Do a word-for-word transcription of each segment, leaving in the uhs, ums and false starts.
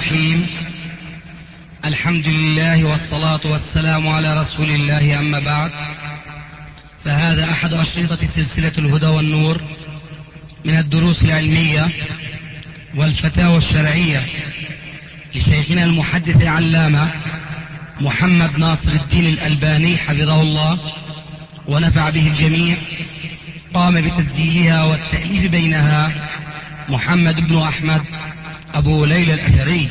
الرحيم. الحمد لله والصلاة والسلام على رسول الله، أما بعد، فهذا أحد أشرطة سلسلة الهدى والنور من الدروس العلمية والفتاوى الشرعية لشيخنا المحدث العلامة محمد ناصر الدين الألباني حفظه الله ونفع به الجميع. قام بتسجيلها والتأليف بينها محمد بن أحمد أبو ليلى الأثري.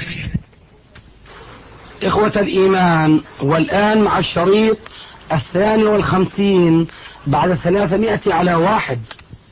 إخوة الإيمان، والآن مع الشريط الثاني والخمسين بعد ثلاثمائة على واحد.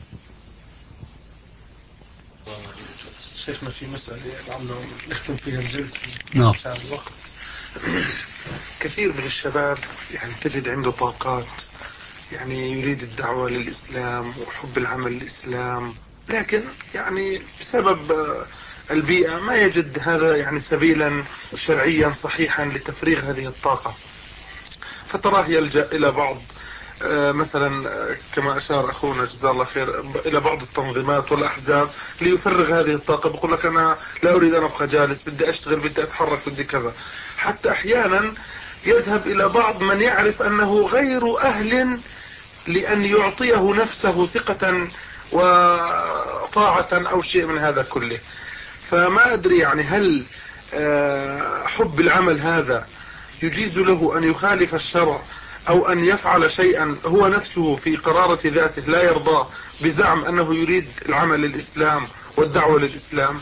شيخنا في مسألة لعله نختم فيها الجلسة نعم. عشان الوقت. كثير من الشباب يعني تجد عنده طاقات، يعني يريد الدعوة للإسلام وحب العمل للإسلام، لكن يعني بسبب البيئة ما يجد هذا يعني سبيلا شرعيا صحيحا لتفريغ هذه الطاقة، فتراه يلجأ إلى بعض مثلا كما أشار أخونا جزاه الله خير إلى بعض التنظيمات والأحزاب ليفرغ هذه الطاقة. بقول لك أنا لا أريد أن أبقى جالس، بدي أشتغل، بدي أتحرك، بدي كذا. حتى أحيانا يذهب إلى بعض من يعرف أنه غير أهل لأن يعطيه نفسه ثقة وطاعة أو شيء من هذا كله. فما أدري يعني هل حب العمل هذا يجيز له أن يخالف الشرع أو أن يفعل شيئا هو نفسه في قرارة ذاته لا يرضاه بزعم أنه يريد العمل للإسلام والدعوة للإسلام؟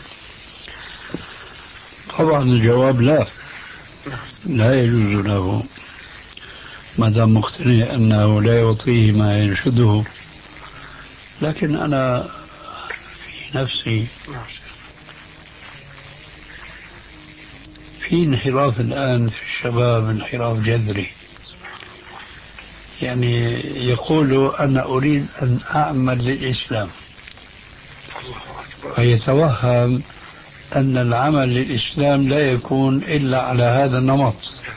طبعا الجواب لا، لا يجوز له ما دام مقتنع أنه لا يعطيه ما ينشده. لكن أنا في نفسي في انحراف الآن في الشباب، انحراف جذري. يعني يقول أنا أريد أن أعمل للإسلام، فيتوهم أن العمل للإسلام لا يكون إلا على هذا النمط،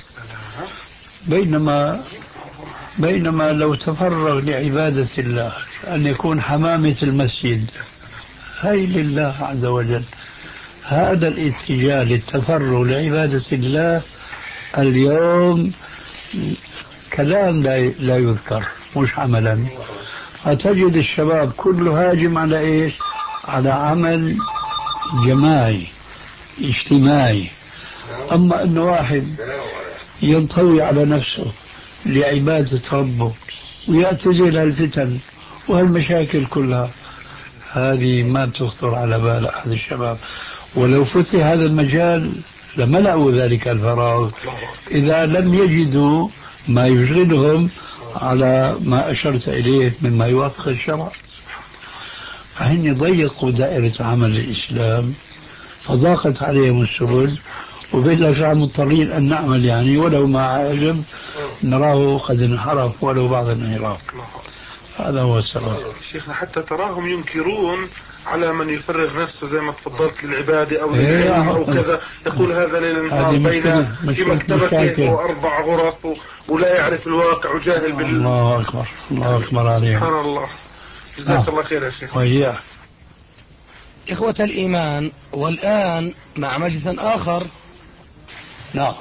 بينما بينما لو تفرغ لعبادة الله أن يكون حمامة المسجد هاي لله عز وجل. هذا الاتجاه للتفرغ لعبادة الله اليوم كلام لا يذكر مش عملا. هتجد الشباب كله هاجم على إيش؟ على عمل جماعي اجتماعي. أما أنه واحد ينطوي على نفسه لعبادة ربه ويعتزل الفتن والمشاكل كلها، هذه ما تخطر على بال أحد الشباب. ولو فتح هذا المجال لملأوا ذلك الفراغ إذا لم يجدوا ما يشغلهم على ما أشرت إليه مما يوافق الشرع. فهن ضيقوا دائرة عمل الإسلام فضاقت عليهم السبل، وبالأشياء مضطرين أن نعمل يعني ولو ما عجب نراه قد انحرف ولو بعض الانحراف. هذا هو السبب. شيخنا حتى تراهم ينكرون على من يفرغ نفسه زي ما تفضلت للعبادة أو للعلم أو كذا، يقول هذا ليل نهار بين في مكتبته وأربع غرف ولا يعرف الواقع وجاهل بال. الله أكبر، الله أكبر عليه. سبحان الله. جزاك الله خير يا شيخ. وإياه. إخوة الإيمان، والآن مع مجلس آخر. نعم.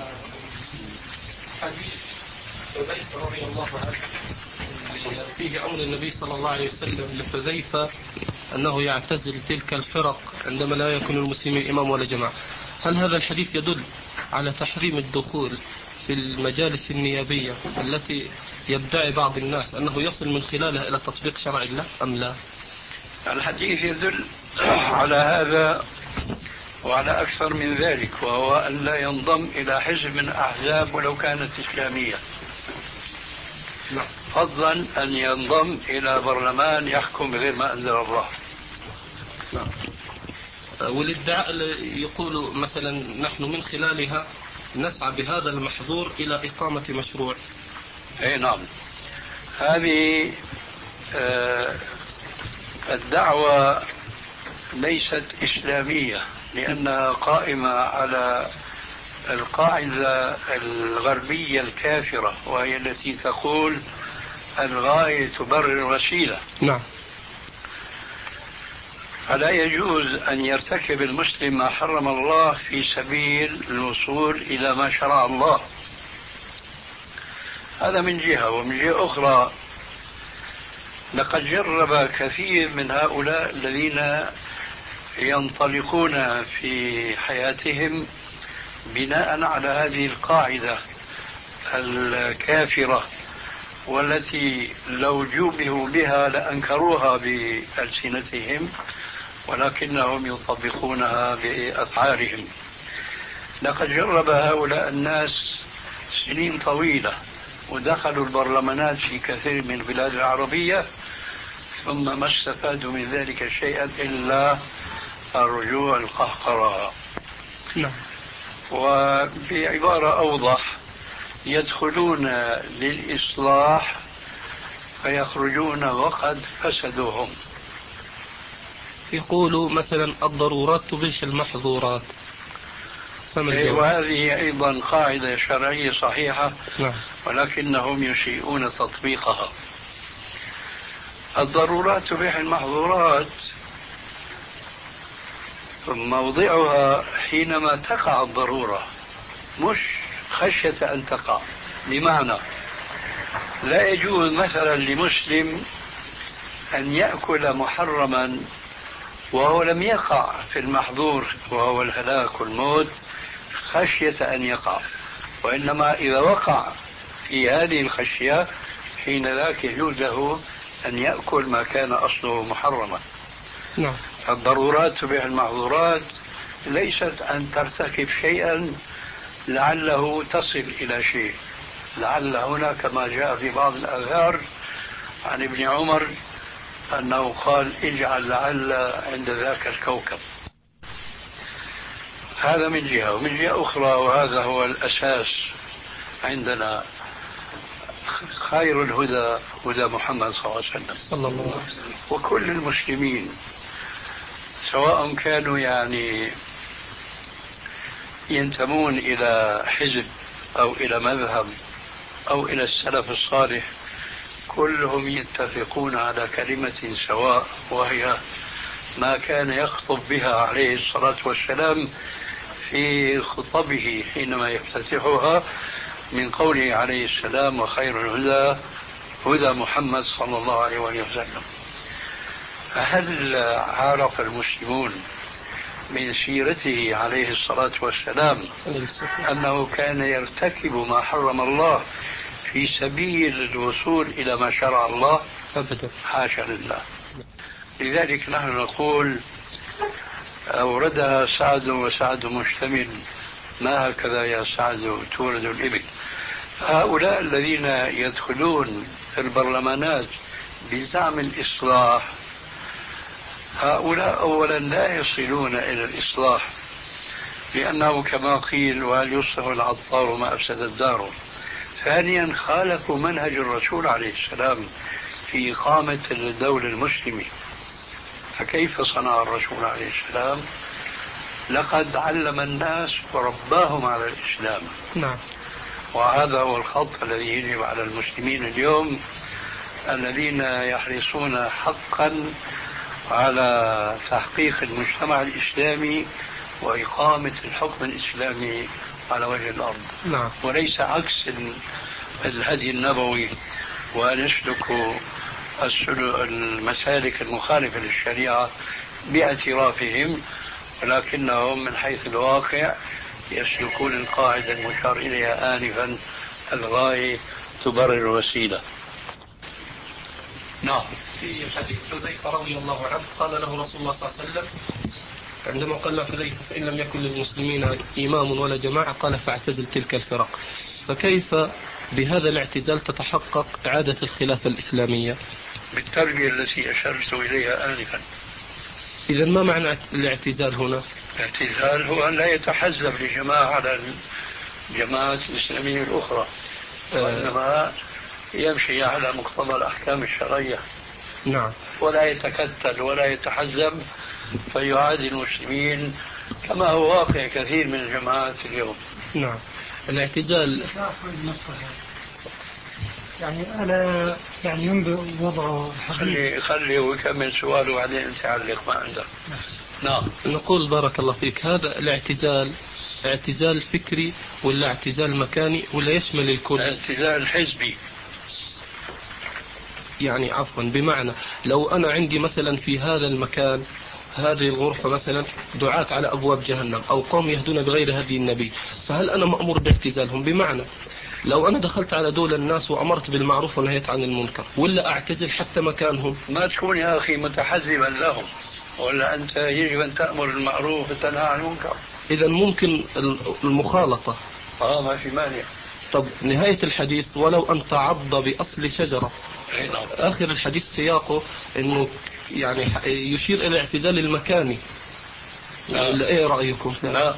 حديث حذيفة رضي الله عنه فيه أمر النبي صلى الله عليه وسلم لحذيفة أنه يعتزل تلك الفرق عندما لا يكون المسلمين إمام ولا جماعة. هل هذا الحديث يدل على تحريم الدخول في المجالس النيابية التي يدعي بعض الناس أنه يصل من خلالها إلى تطبيق شرع الله أم لا؟ الحديث يدل على هذا وعلى أكثر من ذلك، وهو أن لا ينضم إلى حزب من أحزاب ولو كانت إسلامية، فضلا أن ينضم إلى برلمان يحكم بغير ما أنزل الله. والادعاء يقول مثلا نحن من خلالها نسعى بهذا المحظور إلى إقامة مشروع. أي نعم، هذه آه الدعوة ليست إسلامية لأنها قائمة على القاعدة الغربية الكافرة، وهي التي تقول الغاية تبرر الوسيلة. نعم. فلا يجوز أن يرتكب المسلم ما حرم الله في سبيل الوصول إلى ما شرع الله. هذا من جهة. ومن جهة أخرى لقد جرب كثير من هؤلاء الذين ينطلقون في حياتهم بناء على هذه القاعدة الكافرة والتي لو جوبهوا بها لأنكروها بألسنتهم، ولكنهم يطبقونها بأفعالهم. لقد جرب هؤلاء الناس سنين طويلة ودخلوا البرلمانات في كثير من البلاد العربية، ثم ما استفادوا من ذلك شيئا إلا الرجوع القهقرة. نعم. وبعبارة أوضح، يدخلون للإصلاح فيخرجون وقد فسدوهم. يقولوا مثلا الضرورات تبيح المحظورات، وهذه أيضا قاعدة شرعية صحيحة. نعم. ولكنهم يسيئون تطبيقها. الضرورات تبيح المحظورات موضعها حينما تقع الضرورة، مش خشية أن تقع. بمعنى لا يجوز مثلا لمسلم أن يأكل محرما وهو لم يقع في المحظور وهو الهلاك والموت خشية أن يقع، وإنما إذا وقع في هذه الخشية حين ذاك يجوز له أن يأكل ما كان أصله محرما. نعم. الضرورات تبيح المحظورات ليست أن ترتكب شيئا لعله تصل إلى شيء. لعل هنا كما جاء في بعض الآثار عن ابن عمر أنه قال اجعل لعل عند ذاك الكوكب. هذا من جهة. ومن جهة أخرى، وهذا هو الأساس عندنا، خير الهدى هدى محمد صلى الله عليه وسلم صلى الله عليه وسلم. وكل المسلمين سواء كانوا يعني ينتمون إلى حزب أو إلى مذهب أو إلى السلف الصالح، كلهم يتفقون على كلمة سواء، وهي ما كان يخطب بها عليه الصلاة والسلام في خطبه حينما يفتتحها من قوله عليه السلام وخير الهدى هدى محمد صلى الله عليه وسلم. هل عرف المسلمون من سيرته عليه الصلاة والسلام أنه كان يرتكب ما حرم الله في سبيل الوصول إلى ما شرع الله؟ أبدا، حاشا لله. لذلك نحن نقول أوردها سعد وسعد مشتمل، ما هكذا يا سعد تورد الإبل. هؤلاء الذين يدخلون في البرلمانات بزعم الإصلاح، هؤلاء أولا لا يصلون إلى الإصلاح، لأنه كما قيل وهل يصلح العطار ما أفسد الدار. ثانيا خالفوا منهج الرسول عليه السلام في إقامة الدولة المسلمة. فكيف صنع الرسول عليه السلام؟ لقد علم الناس ورباهم على الإسلام. نعم. وهذا هو الخط الذي يجب على المسلمين اليوم الذين يحرصون حقا على تحقيق المجتمع الإسلامي وإقامة الحكم الإسلامي على وجه الأرض. نعم. وليس عكس الهدي النبوي وأن يسلكوا المسالك المخالفة للشريعة باعترافهم، ولكنهم من حيث الواقع يسلكون القاعدة المشار إليها آنفا، الغاية تبرر الوسيلة. نعم. في حديث حذيفة رضي الله عنه قال له رسول الله صلى الله عليه وسلم عندما قال له حذيفة فإن لم يكن للمسلمين إمام ولا جماعة قال فاعتزل تلك الفرق. فكيف بهذا الاعتزال تتحقق إعادة الخلافة الإسلامية؟ بالتربية التي أشرت إليها آنفا. إذا ما معنى الاعتزال هنا؟ الاعتزال هو أن لا يتحزب لجماعة على الجماعات الإسلامية الأخرى، وإنما يمشي على مقتضى الأحكام الشرعية. نعم. ولا يتكتل ولا يتحزب فيعادي المسلمين كما هو واقع كثير من الجماعات اليوم. نعم. الاعتزال يعني ألا يعني ينبغي وضع الحديث. خلي خلي ويكمل سؤاله وبعدين انت علق ما عندك. نعم. نقول بارك الله فيك، هذا الاعتزال اعتزال فكري ولا اعتزال مكاني ولا يشمل الكل؟ اعتزال حزبي. يعني عفوا، بمعنى لو أنا عندي مثلا في هذا المكان هذه الغرفة مثلا دعاة على أبواب جهنم أو قوم يهدون بغير هدي النبي، فهل أنا مأمور باعتزالهم؟ بمعنى لو أنا دخلت على دول الناس وأمرت بالمعروف ونهيت عن المنكر، ولا أعتزل حتى مكانهم؟ ما تكون يا أخي متحزبا لهم، ولا أنت يجب أن تأمر بالمعروف وتنهى عن المنكر. إذا ممكن المخالطة. آه ما في مانع. طب نهاية الحديث ولو أن تعض بأصل شجرة، آخر الحديث سياقه أنه يعني يشير إلى اعتزال المكاني. ولا إيه رأيكم؟ لا،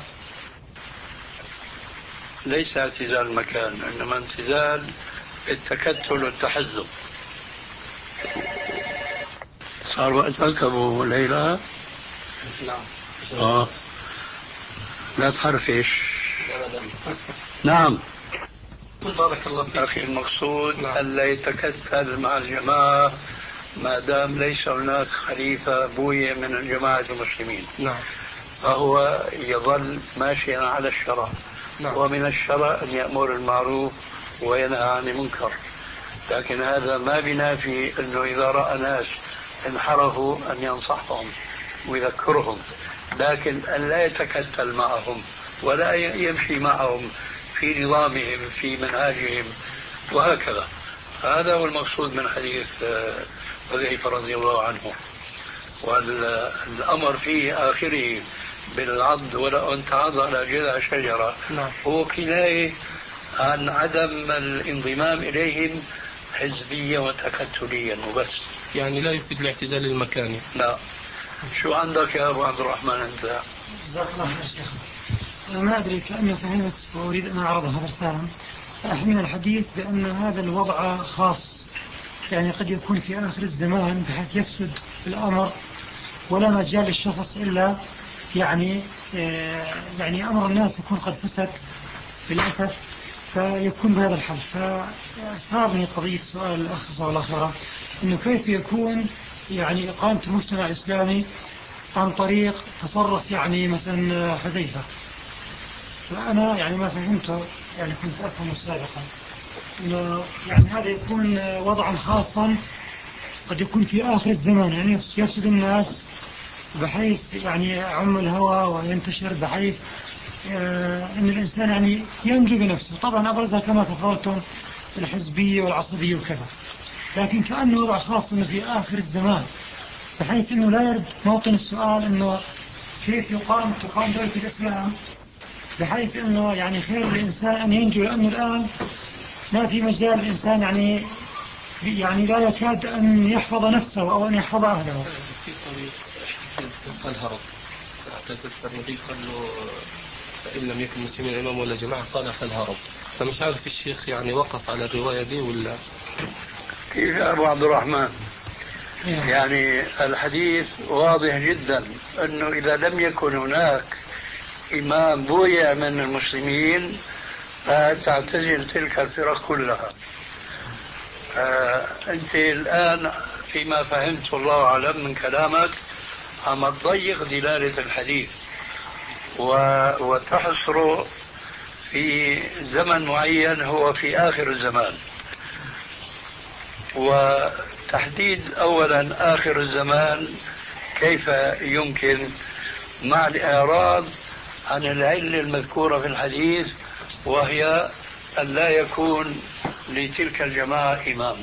ليس اعتزال المكان، إنما اعتزال التكتل والتحزب. صار وقتك أبو ليلى؟ نعم. آه لا تحرفش. نعم. بارك الله فيك. أخي المقصود نعم. ألا يتكتل مع الجماعة ما دام ليس هناك خليفة بوية من جماعة المسلمين. نعم. فهو يظل ماشيا على الشرع. نعم. ومن الشرع أن يأمر المعروف وينهى عن المنكر، لكن هذا ما بينافي أنه إذا رأى ناس انحرفوا أن ينصحهم ويذكرهم، لكن أن لا يتكتل معهم ولا يمشي معهم في نظامهم في منهاجهم وهكذا. هذا هو المقصود من حديث حذيفة رضي الله عنه، والأمر في آخره بالعض ولا أن تعض على جذع شجرة. نعم. هو كناية عن عدم الانضمام إليهم حزبيا وتكتليا وبس، يعني لا يفيد الاعتزال المكاني. لا. شو عندك يا أبو عبد الرحمن أنت؟ جزاك الله خير شيخ. أنا ما أدري كأني فهمت وأريد أن أعرض هذا الفهم. أحمل الحديث بأن هذا الوضع خاص، يعني قد يكون في آخر الزمان بحيث يفسد في الأمر ولا مجال للشخص إلا يعني يعني أمر الناس يكون قد فسد للأسف، فيكون بهذا الحل. فثارني قضية سؤال الأخ جزاه الله خيرا إنه كيف يكون يعني إقامة المجتمع الإسلامي عن طريق تصرف يعني مثلا حذيفة. فأنا يعني ما فهمته، يعني كنت أفهم سابقا إنه يعني هذا يكون وضعا خاصا قد يكون في آخر الزمان، يعني يفسد الناس بحيث يعني يعم الهوى وينتشر بحيث أن الإنسان يعني ينجو بنفسه. طبعا أبرزها كما تفضلتم الحزبية والعصبية وكذا، لكن كأنه وضع خاص إنه في آخر الزمان بحيث إنه لا يرد موطن السؤال إنه كيف يقام تقام دولة الإسلام بحيث إنه يعني خير الإنسان أن ينجو، لأنه الآن ما في مجال الإنسان يعني يعني لا يكاد أن يحفظ نفسه أو أن يحفظ أهله. في طريق في الهرب اعتزل النبي قال له فإن لم يكن مسلمين إمام ولا جماعة قال فالهرب. فمش عارف الشيخ يعني وقف على الرواية دي ولا كيف يا أبو عبد الرحمن؟ يعني الحديث واضح جدا أنه إذا لم يكن هناك إمام بويع من المسلمين فتعتزل تلك الفرق كلها. أنت الآن فيما فهمت الله أعلم من كلامك عم تضيق دلالة الحديث وتحصره في زمن معين هو في آخر الزمان. وتحديد أولا آخر الزمان كيف يمكن مع الإعراض عن العلة المذكورة في الحديث، وهي أن لا يكون لتلك الجماعة إمام.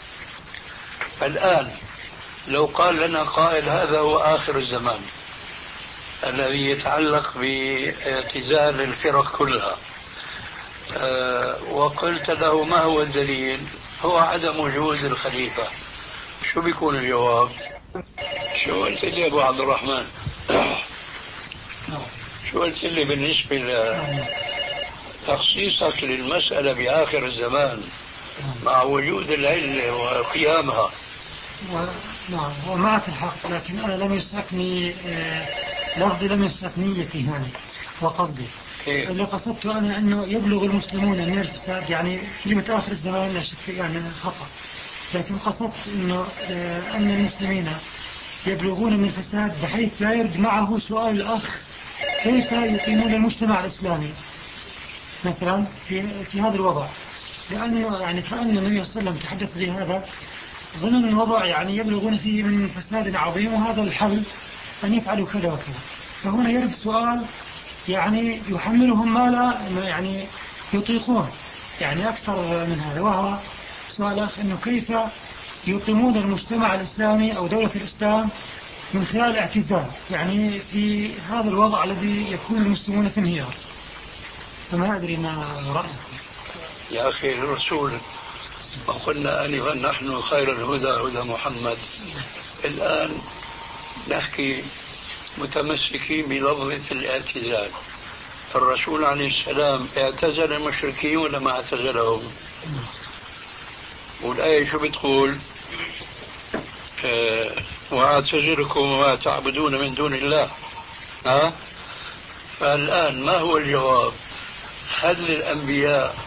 الآن لو قال لنا قائل هذا هو آخر الزمان الذي يتعلق باعتزال الفرق كلها، أه وقلت له ما هو الدليل؟ هو عدم وجود الخليفة. شو بيكون الجواب؟ شو قلت لي يا أبو عبد الرحمن؟ شو قلت لي بالنسبة لتخصيصك للمسألة بآخر الزمان مع وجود العلة وقيامها؟ نعم ومعك الحق، لكن أنا لم يسعفني لفظي، لم يسعف نيتي هذه. وقصدي اللي قصدته أنا أنه يبلغ المسلمون من الفساد، يعني كلمة آخر الزمان لا شك يعني خطأ، لكن قصدت أنه أن المسلمين يبلغون من الفساد بحيث لا يرد معه سؤال الأخ كيف يقيمون المجتمع الإسلامي مثلا في في هذا الوضع، لأنه يعني كأن النبي صلى الله عليه وسلم تحدث بهذا ضمن الوضع يعني يبلغون فيه من فساد عظيم، وهذا الحل أن يفعلوا كذا وكذا. فهنا يرد سؤال يعني يحملهم ما لا يعني يطيقون يعني أكثر من هذا، وهو سؤال أخ أنه كيف يقيمون المجتمع الإسلامي أو دولة الإسلام من خلال الاعتزال، يعني في هذا الوضع الذي يكون المسلمون في انهيار. فما أدري ما رأيكم. يا أخي الرسول وقلنا آنفا نحن خير الهدى هدى محمد. الآن نحكي متمسكين بلفظة الاعتزال. الرسول عليه السلام اعتزل المشركين ولا ما اعتزلهم؟ والآية شو بتقول؟ اه واعتزلكم وما تعبدون من دون الله. ها؟ فالآن ما هو الجواب؟ هل الأنبياء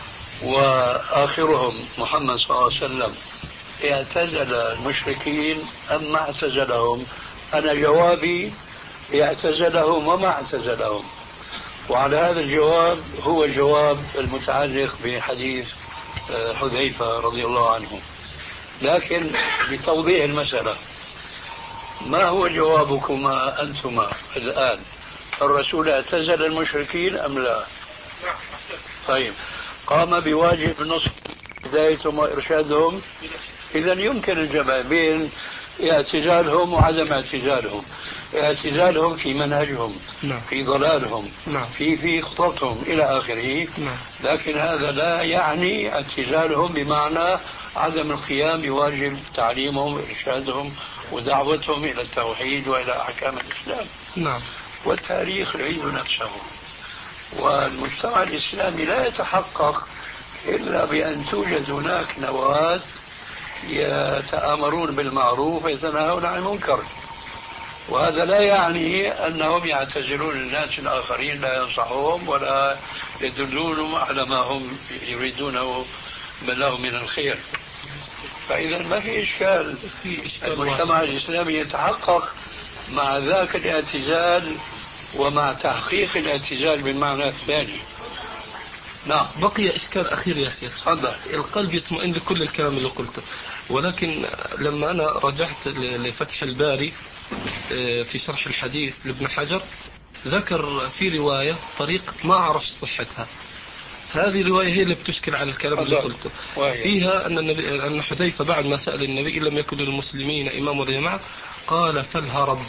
وآخرهم محمد صلى الله عليه وسلم اعتزل المشركين أم ما اعتزلهم؟ أنا جوابي اعتزلهم وما اعتزلهم، وعلى هذا الجواب هو الجواب المتعلق بحديث حذيفة رضي الله عنه. لكن بتوضيح المسألة، ما هو جوابكما أنتما الآن؟ الرسول اعتزل المشركين أم لا؟ طيب، قام بواجب نصح هدايتهم وإرشادهم. إذن يمكن الجمع بين اعتزالهم وعدم اعتزالهم. اعتزالهم في منهجهم، نعم. في ضلالهم، نعم. في في خططهم إلى آخره، نعم. لكن هذا لا يعني اعتزالهم بمعنى عدم القيام بواجب تعليمهم وإرشادهم ودعوتهم إلى التوحيد وإلى أحكام الإسلام، نعم. والتاريخ يعيد نفسه، والمجتمع الإسلامي لا يتحقق إلا بأن توجد هناك نواة يتآمرون بالمعروف ويتناهون عن المنكر. وهذا لا يعني أنهم يعتزلون الناس الآخرين، لا ينصحهم ولا يدلونهم على ما هم يريدونه لهم من الخير. فإذا ما في إشكال، في إشكال المجتمع واحد. الإسلامي يتحقق مع ذاك الاعتزال ومع تحقيق الاعتزال بالمعنى الثاني. نعم. بقي إشكال أخير يا شيخ. هذا القلب يطمئن لكل الكلام اللي قلته، ولكن لما أنا رجعت لفتح الباري في شرح الحديث لابن حجر ذكر في رواية طريق ما أعرف صحتها، هذه الرواية هي اللي بتشكل على الكلام اللي قلته. فيها أن النبي أن حذيفة بعد ما سأل النبي إن لم يكن للمسلمين إمام ولا جماعة قال فالهرب.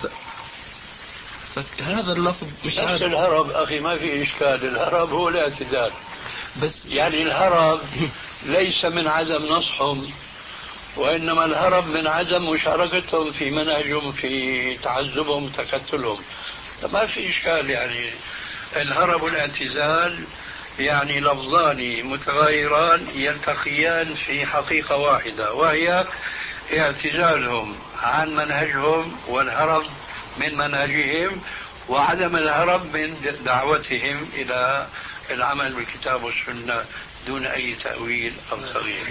فهذا اللفظ مش نفس الهرب أخي، ما في إشكال. الهرب هو الاعتدال، بس يعني الهرب ليس من عدم نصحهم، وإنما الهرب من عدم مشاركتهم في منهجهم، في تعذبهم وتكتلهم. ما في إشكال. يعني الهرب والاعتزال يعني لفظان متغايران يلتقيان في حقيقة واحدة، وهي اعتزالهم عن منهجهم والهرب من منهجهم، وعدم الهرب من دعوتهم إلى العمل بالكتاب والسنة دون أي تأويل أو تغيير.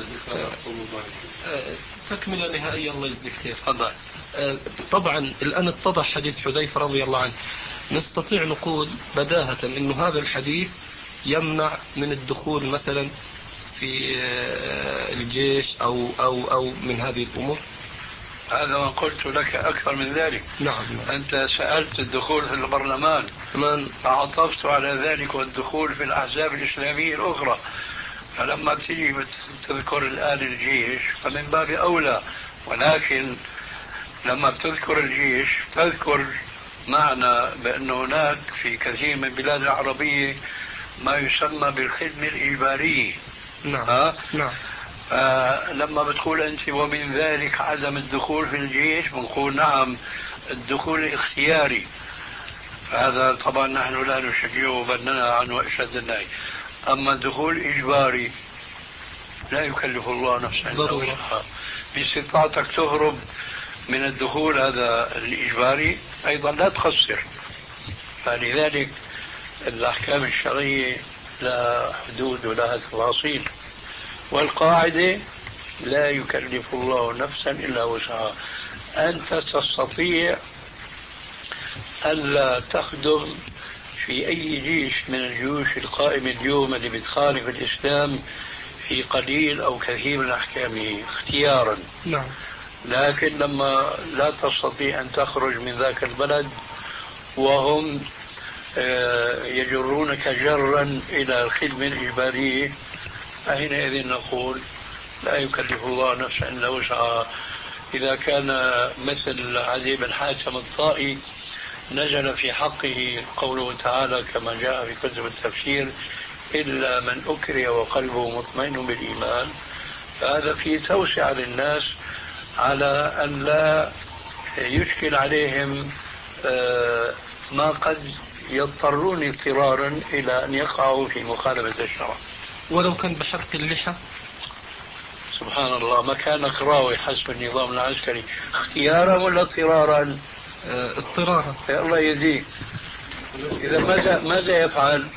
تكملة نهائية الله يجزيك خير. تفضل. طبعا الآن اتضح حديث حذيفة رضي الله عنه، نستطيع نقول بداهة إنه هذا الحديث يمنع من الدخول مثلا في الجيش أو أو أو من هذه الأمور. هذا ما قلت لك أكثر من ذلك. نعم. أنت سألت الدخول في البرلمان، من فعطفت على ذلك والدخول في الأحزاب الإسلامية الأخرى. فلما تيجي تذكر الآن الجيش فمن باب أولى، ولكن لما تذكر الجيش تذكر معنى بأن هناك في كثير من البلاد العربية ما يسمى بالخدمة الإجبارية. نعم. ها؟ نعم. آه لما بتقول أنت ومن ذلك عدم الدخول في الجيش، بنقول نعم الدخول الاختياري، هذا طبعا نحن لا نشجعه بل ننهى عنه أشد النهي. أما الدخول إجباري لا يكلف الله نفسا إلا وسعها، باستطاعتك تهرب من الدخول هذا الإجباري أيضا لا تخسر. فلذلك الأحكام الشرعية لها حدود ولها تفاصيل، والقاعدة لا يكلف الله نفسا إلا وسعها. أنت تستطيع ألا تخدم في أي جيش من الجيوش القائمة اليوم اللي بتخالف الإسلام في قليل أو كثير من أحكامه اختيارا. نعم. لكن لما لا تستطيع أن تخرج من ذاك البلد وهم يجرونك جرا إلى الخدمة الإجبارية، فحينئذ نقول لا يكلف الله نفسا إلا وسعها. إذا كان مثل عدي بن حاتم الطائي نزل في حقه قوله تعالى كما جاء في كتب التفسير إلا من أكره وقلبه مطمئن بالإيمان، فهذا فيه توسعة للناس على أن لا يشكل عليهم ما قد يضطرون اضطرارا إلى أن يقعوا في مخالفة الشرع. ولو كان بحلق اللحى؟ سبحان الله، مكانك راوي حسب النظام العسكري، اختيارا ولا اضطرارا؟ اه اضطرارا. يا الله يهديك. إذا ماذا ماذا يفعل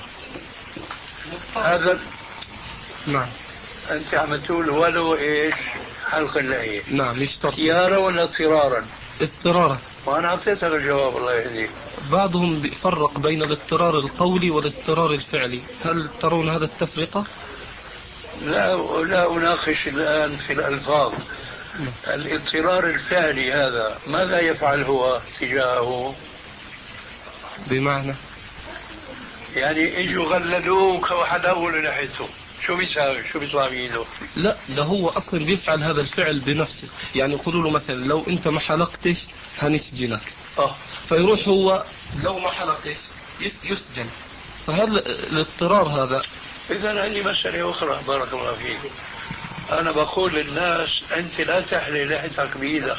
هذا؟ نعم. أنت عم تقول ولو إيش حلق اللحية. نعم يشترط. اختيارا ولا اضطرارا؟ اضطرارا. وأنا أعطيتك الجواب الله يهديك. بعضهم بيفرق بين الاضطرار القولي والاضطرار الفعلي، هل ترون هذا التفرقة؟ لا لا أناقش الآن في الألفاظ. الاضطرار الفعلي هذا ماذا يفعل هو تجاهه؟ بمعنى يعني اجوا غللوك وحلقوا له لحيته، شو بيساوي؟ شو بيطلع بيده؟ لا، ده هو اصلا بيفعل هذا الفعل بنفسه. يعني يقولوا له مثلا لو انت ما حلقتش هنسجنك، اه فيروح هو لو ما حلقتش يسجن. فهل الاضطرار هذا؟ اذا عندي مسألة اخرى بارك الله فيك. انا بقول للناس انت لا تحلي لحيتك بايدك،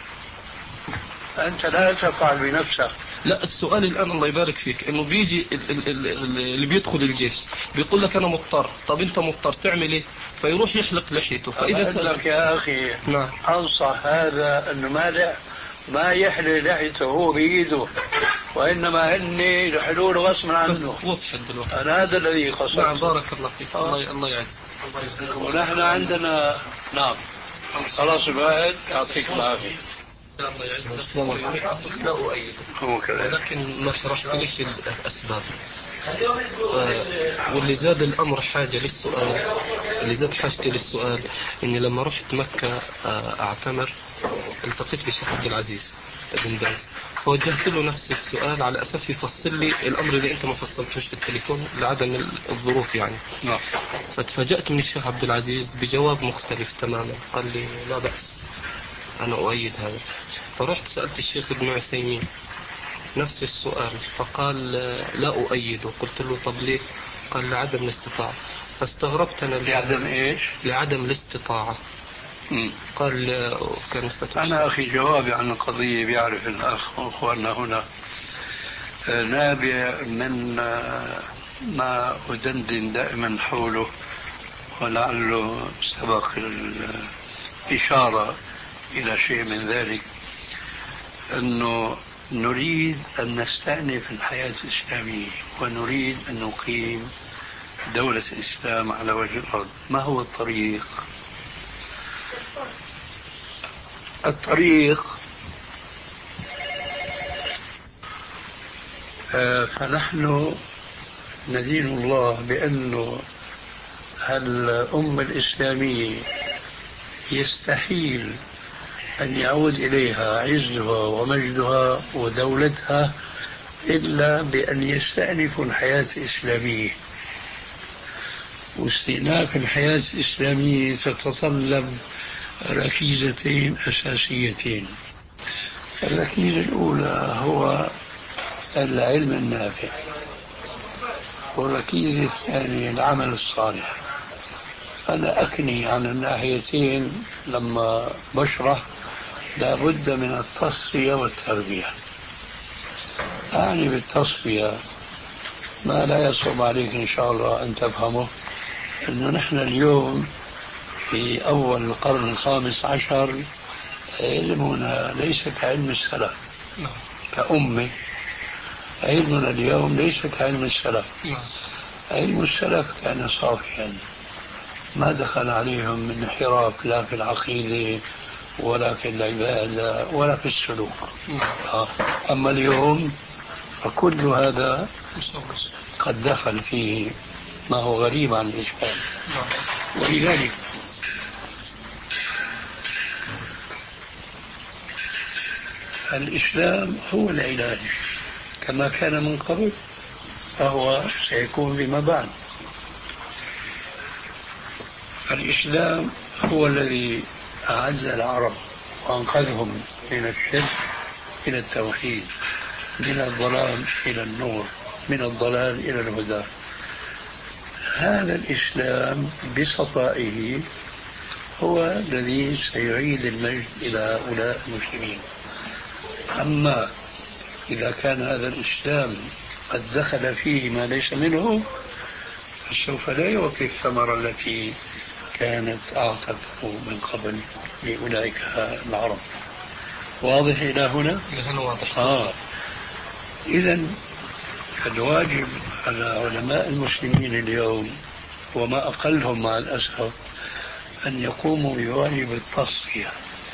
انت لا تفعل بنفسك. لا، السؤال الآن الله يبارك فيك انه بيجي اللي بيدخل الجيش بيقول لك انا مضطر. طب انت مضطر تعمل ايه؟ فيروح يحلق لحيته. فاذا سأل لك يا اخي نعم. انصح هذا انه ما لا ما يحلي لحيته هو بايده، وانما هن يحلون غصبا عنه. بس وضحت دلوقتي. انا هذا الذي قصدت. نعم بارك الله فيك. آه. الله الله يعز. ونحن عندنا نعم خلاص الواحد يعطيك العافيه. الله يعزك. لا أؤيد، ولكن ما شرحت ليش الأسباب. آه واللي زاد الأمر حاجة للسؤال، اللي زاد حاجتي للسؤال إني لما رحت مكة آه أعتمر التقيت بشيخ عبد العزيز بن باز، فوجهت له نفس السؤال على أساس يفصل لي الأمر اللي أنت ما فصلتوش في التليفون لعدم الظروف يعني. نعم. فتفاجأت من الشيخ عبد العزيز بجواب مختلف تماما، قال لي لا بأس أنا أؤيد هذا. فرحت سألت الشيخ ابن عثيمين نفس السؤال، فقال لا أؤيده. قلت له طب ليه؟ قال لعدم الاستطاعة. فاستغربت أنا لعدم إيش؟ لعدم الاستطاعة. مم. قال كانت فتوى. أنا أخي جوابي عن القضية بيعرف الأخ وأخواننا هنا نابع من ما أدندن دائما حوله، ولعله سبق الإشارة إلى شيء من ذلك، أنه نريد أن نستأنف الحياة الإسلامية ونريد أن نقيم دولة الإسلام على وجه الأرض. ما هو الطريق؟ الطريق آه فنحن ندين الله بأنه الأمة الإسلامية يستحيل أن يعود إليها عزها ومجدها ودولتها إلا بأن يستأنفوا الحياة الإسلامية. واستئناف الحياة الإسلامية تتطلب ركيزتين أساسيتين. الركيزة الأولى هو العلم النافع، والركيزة الثانية العمل الصالح. أنا أكني عن الناحيتين لما بشرح لابد من التصفية والتربية. أعني بالتصفية ما لا يصعب عليك إن شاء الله أن تفهمه، أنه نحن اليوم في أول القرن الخامس عشر علمنا ليس كعلم السلف كأمة، علمنا اليوم ليس كعلم السلف. علم السلف كان صافيا ما دخل عليهم من انحراف لا في العقيدة ولا في العبادة ولا في السلوك. أما اليوم فكل هذا قد دخل فيه ما هو غريب عن الإسلام. ولذلك الإسلام هو العلاج كما كان من قبل فهو سيكون فيما بعد. الإسلام هو الذي أعز العرب وأنقذهم من الشرك إلى التوحيد، من الظلام إلى النور، من الضلال إلى الهدى. هذا الإسلام بصفائه هو الذي سيعيد المجد إلى هؤلاء المسلمين. أما إذا كان هذا الإسلام قد دخل فيه ما ليس منه فسوف لا يعطي الثمرة التي كانت أعطته من قبل لأولئك العرب. واضح إلى هنا؟ واضح. آه. إذن الواجب على علماء المسلمين اليوم وما أقلهم مع الأسف أن يقوموا بواجب التصفية،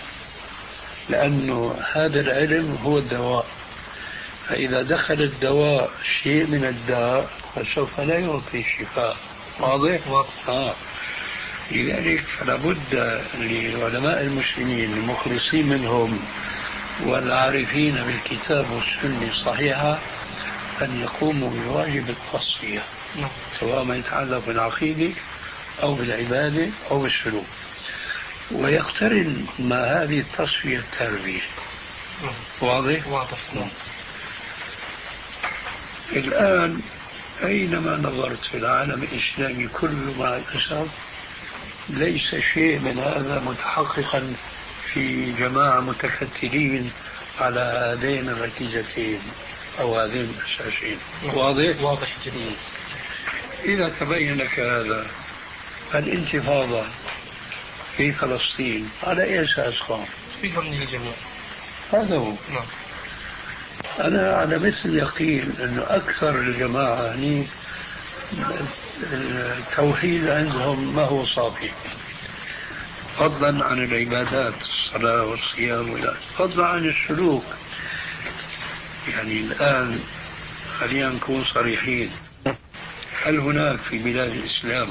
لأنه هذا العلم هو الدواء، فإذا دخل الدواء شيء من الداء فسوف لا يعطي الشفاء. واضح؟ واضح. آه. لذلك فلا بد لعلماء المسلمين المخلصين منهم والعارفين بالكتاب والسنة الصحيحة أن يقوموا بواجب التصفية، سواء ما يتعلق بالعقيدة أو بالعبادة أو بالسلوك. ويقترن مع هذه التصفية التربية. واضح؟ واضح. الآن أينما نظرت في العالم الإسلامي كله مع الأسف ليس شيء من هذا متحققا في جماعة متكتلين على هذين الركيزتين أو هذين الأساسين. واضح؟ واضح جدا. إذا تبين لك هذا الانتفاضة في فلسطين على أي أساس قام؟ في ضمن الجميع. هذا هو. نعم. أنا على مثل اليقين أنه أكثر الجماعة هني التوحيد عندهم ما هو صافي، فضلا عن العبادات الصلاة والصيام، فضلا عن السلوك. يعني الآن خلينا نكون صريحين، هل هناك في بلاد الإسلام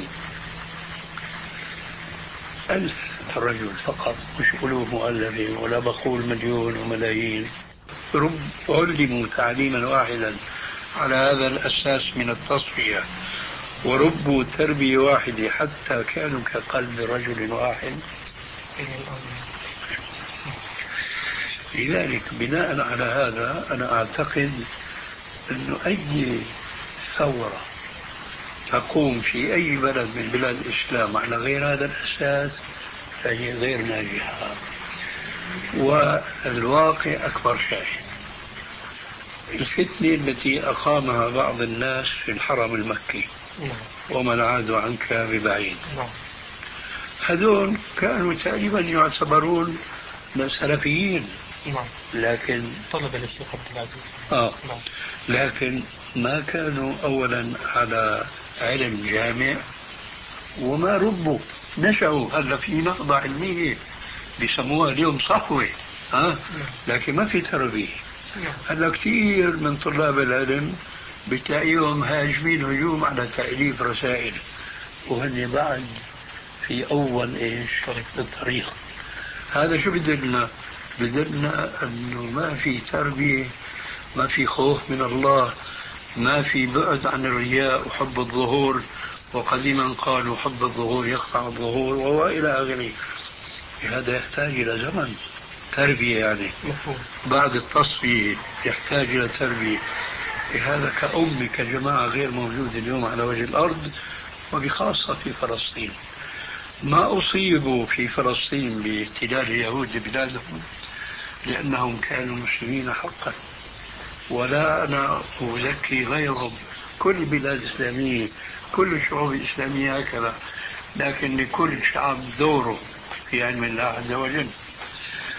ألف رجل فقط، مش ألوف مؤلفين ولا بقول مليون وملايين، رب علموا تعليما واحدا على هذا الأساس من التصفية وربوا تربية واحدة حتى كانوا كقلب رجل واحد؟ لذلك بناء على هذا أنا أعتقد أنه أي ثورة تقوم في أي بلد من بلاد الإسلام على غير هذا الأساس فهي غير ناجحة. والواقع أكبر شاهد. الفتنة التي أقامها بعض الناس في الحرم المكي ومن عادوا عنك ببعيد، هذول كانوا تقريبا يعتبرون سلفيين، لكن طلب الشيخ عبد العزيز آه. لكن ما كانوا أولا على علم جامع وما ربوا، نشأوا. هلا في نهضة علمية بيسموها اليوم صحوة، ها؟ لكن ما في تربية. هلا كثير من طلاب العلم بتلاقيهم هاجمين هجوم على تأليف رسائل وهن بعد في أول إيش الطريق. هذا شو بدلنا؟ بدلنا أنه ما في تربية، ما في خوف من الله، ما في بعد عن الرياء وحب الظهور، وقديما قالوا حب الظهور يقطع الظهور وهو إلى آخره. هذا يحتاج إلى زمن تربية، يعني بعد التصفية يحتاج إلى تربية. هذا كأمة كجماعة غير موجودة اليوم على وجه الأرض، وبخاصة في فلسطين. ما أصيبوا في فلسطين باحتلال اليهود لبلادهم لأنهم كانوا مسلمين حقا، ولا أنا أزكي غيرهم. كل بلاد إسلامية، كل الشعوب الإسلامية هكذا، لكن لكل شعب دوره في علم الله عز وجل.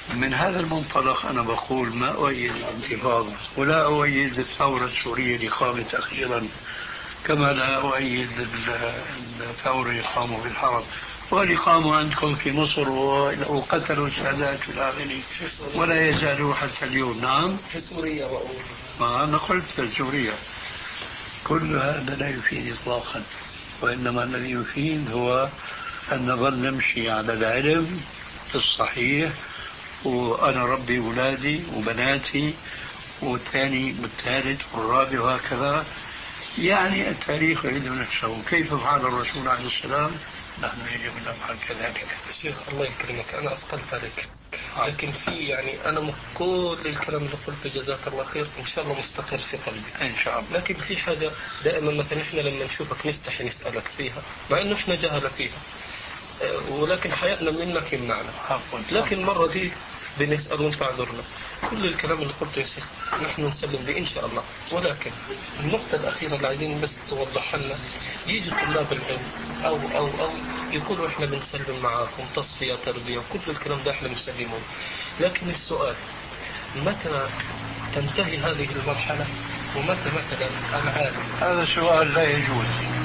من هذا المنطلق أنا بقول ما أؤيد الانتفاضة ولا أؤيد الثورة السورية اللي قامت أخيرا، كما لا أؤيد الثورة اللي قاموا في الحرب واللي قاموا عندكم في مصر وقتلوا السادات في آخره ولا يزالوا حتى اليوم. نعم في سوريا وأقول ما أنا قلت في سوريا. كل هذا لا يفيد إطلاقا، وإنما الذي يفيد هو أن نظل نمشي على العلم الصحيح، وأنا ربي أولادي وبناتي والثاني والثالث والرابع وهكذا. يعني التاريخ يعيد نفسه، كيف فعل الرسول عليه السلام نحن يجب أن نفعل كذلك. شيخ الله يكرمك، أنا أثقلت عليك، لكن في يعني أنا كل الكلام اللي قلته جزاك الله خير إن شاء الله مستقر في قلبي إن شاء الله. لكن في حاجة دائما مثلا إحنا لما نشوفك نستحي نسألك فيها مع إنه إحنا جهلة فيها، ولكن حياتنا منك يمنعنا. لكن مرة دي بنسأل وانت عذرنا. كل الكلام اللي قلته يا شيخ نحن نسلم به إن شاء الله، ولكن النقطة الأخيرة اللي عايزين بس توضح لنا، يجي طلاب العلم أو أو أو يقولوا إحنا بنسلم معاكم تصفية تربية وكل الكلام ده إحنا بنسلمه، لكن السؤال متى تنتهي هذه المرحلة ومتى مثلا العالم؟ هذا السؤال لا يجوز،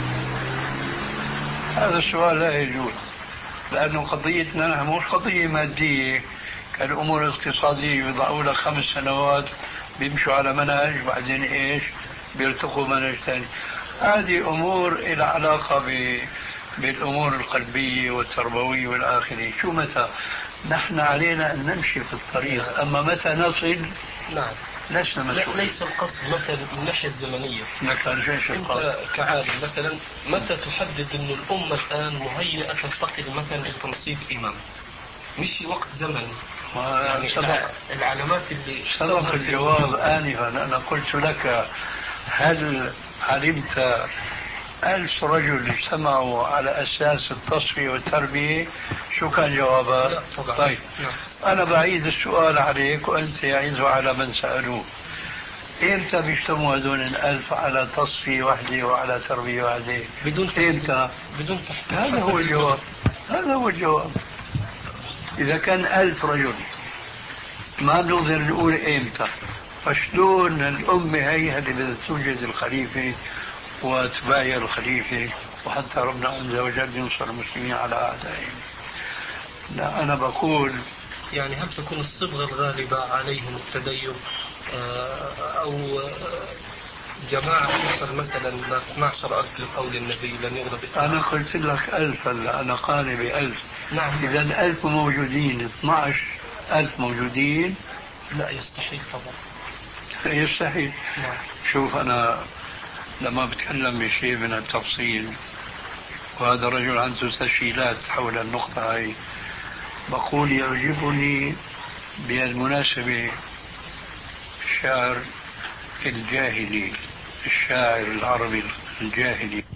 هذا السؤال لا يجوز، لأنه قضيتنا نحن مش قضية مادية كالأمور الاقتصادية، يضعوا لك خمس سنوات بيمشوا على منهج بعدين إيش بيرتقوا منهج ثاني. هذه أمور إلى علاقة ب... بالأمور القلبية والتربوية والآخرة. شو متى؟ نحن علينا أن نمشي في الطريق، أما متى نصل نعم لسنا مسؤولين. ليس القصد مثلا من الناحية الزمنية. مثلا أنت كعالم مثلا متى تحدد أن الأمة الآن مهيئة تنتقل مثلا لتنصيب إمام؟ مش وقت زمني يعني سبق العلامات اللي سبق الجواب آنفا. أنا قلت لك هل علمت ألف رجل اجتمعوا على أساس التصفية والتربية شو كان جوابها؟ لا طبعا. طيب نعم. أنا بعيد السؤال عليك وأنت يعيده على من سألوه. إمتى بيجتمعوا هذول الألف على تصفية واحدة وعلى تربية واحدة؟ بدون إمتى؟ بدون تحديد. هذا هو الجواب، هذا هو الجواب. إذا كان ألف رجل ما بنقدر نقول إمتى، فشلون الأمة هي اللي بدها توجد الخليفة واتباعها الخليفة وحتى ربنا عز وجل ينصر المسلمين على أعدائهم؟ لا أنا بقول يعني هل تكون الصبغة الغالبة عليهم التدين أو جماعة توصل مثلا ل اثني عشر ألف لقول النبي لن يغلب؟ أنا قلت لك ألف، هلا أنا قال بألف. نعم. إذا ألف موجودين اثني عشر ألف موجودين لا يستحيل طبعا. يستحيل. نعم. شوف أنا لما بتكلم بشيء من التفصيل وهذا الرجل عنده تسجيلات حول النقطة هاي بقول يعجبني بالمناسبة الشاعر الجاهلي، الشاعر العربي الجاهلي: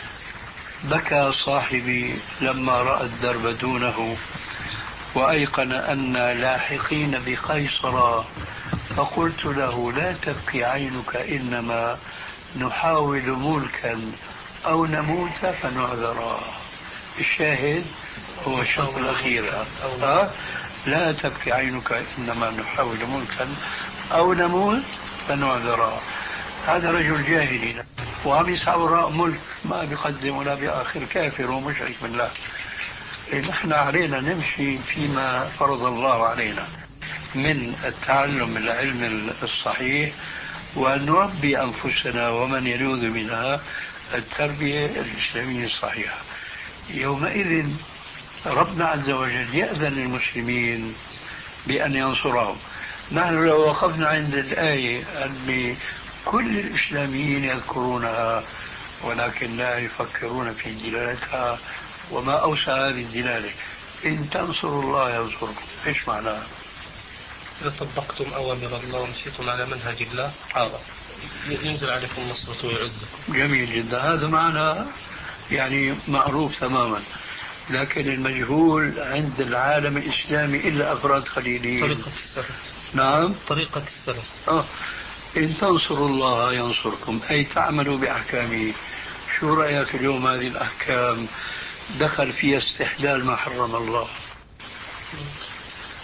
بكى صاحبي لما رأى الدرب دونه وأيقن أن لاحقين بقيصر، فقلت له لا تبكي عينك إنما نحاول ملكا أو نموت فنعذرا. الشاهد هو الشرط الأخير، أه؟ لا تبكي عينك إنما نحاول ملكا أو نموت فنعذرا. هذا رجل جاهلي وعم يسعى وراء ملك ما بيقدم ولا بآخر، كافر ومشرك بالله. نحن علينا نمشي فيما فرض الله علينا من التعلم العلم الصحيح وأن نربي أنفسنا ومن يلوذ منها التربية الإسلامية الصحيحة. يومئذ ربنا عز وجل يأذن للمسلمين بأن ينصرهم. نحن لو وقفنا عند الآية أن كل الإسلاميين يذكرونها ولكن لا يفكرون في دلالتها وما أوسع هذه الدلالة: إن تنصروا الله ينصركم. إيش معناها؟ إذا طبقتم أوامر الله ومشيتم على منهج الله هذا ينزل عليكم النصرة ويعزكم. جميل جدا، هذا معنى يعني معروف تماما، لكن المجهول عند العالم الإسلامي إلا أفراد قليلين. طريقة السلف. نعم طريقة السلف. آه. إن تنصروا الله ينصركم أي تعملوا بأحكامه. شو رأيك اليوم هذه الأحكام دخل فيها استحلال ما حرم الله؟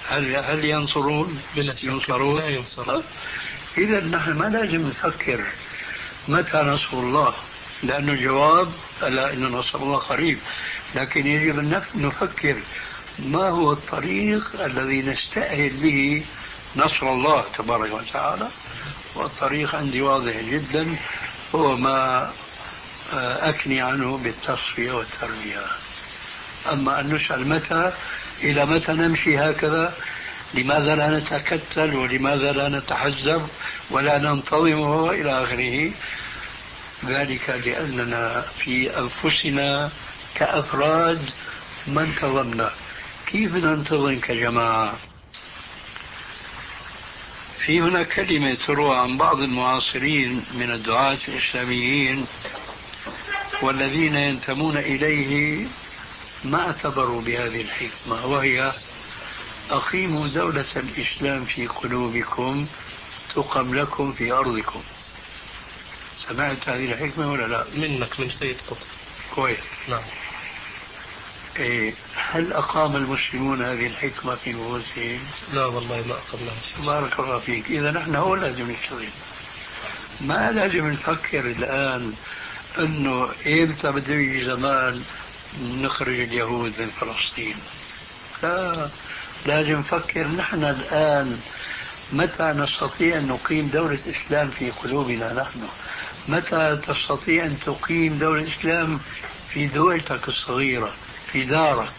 هل هل ينصرون؟ بلا شك ينصرون؟ لا ينصرون. إذا نحن ما لازم نفكر متى نصر الله، لأنه الجواب ألا إن نصر الله قريب، لكن يجب أن نفكر ما هو الطريق الذي نستأهل به نصر الله تبارك وتعالى. والطريق عندي واضح جدا، هو ما أكني عنه بالتصفية والتربية. أما أن نسأل متى، إلى متى نمشي هكذا، لماذا لا نتكتل ولماذا لا نتحزب ولا ننتظم وإلى آخره، ذلك لأننا في أنفسنا كأفراد ما انتظمنا. كيف ننتظم كجماعة؟ في هنا كلمة تروى عن بعض المعاصرين من الدعاة الإسلاميين والذين ينتمون إليه ما اعتبروا بهذه الحكمة، وهي: أقيموا دولة الإسلام في قلوبكم تقم لكم في أرضكم. سمعت هذه الحكمة ولا لا؟ منك من سيد قطب. كويس. نعم. إيه، هل أقام المسلمون هذه الحكمة في نفوسهم؟ لا والله ما أقمناها. بارك الله فيك. إذا نحن هو لازم نشتغل، ما لازم نفكر الآن أنه إمتى بده يجي زمان نخرج اليهود من فلسطين. لا، لازم نفكر نحن الآن متى نستطيع أن نقيم دولة إسلام في قلوبنا نحن، متى تستطيع أن تقيم دولة إسلام في دولتك الصغيرة في دارك.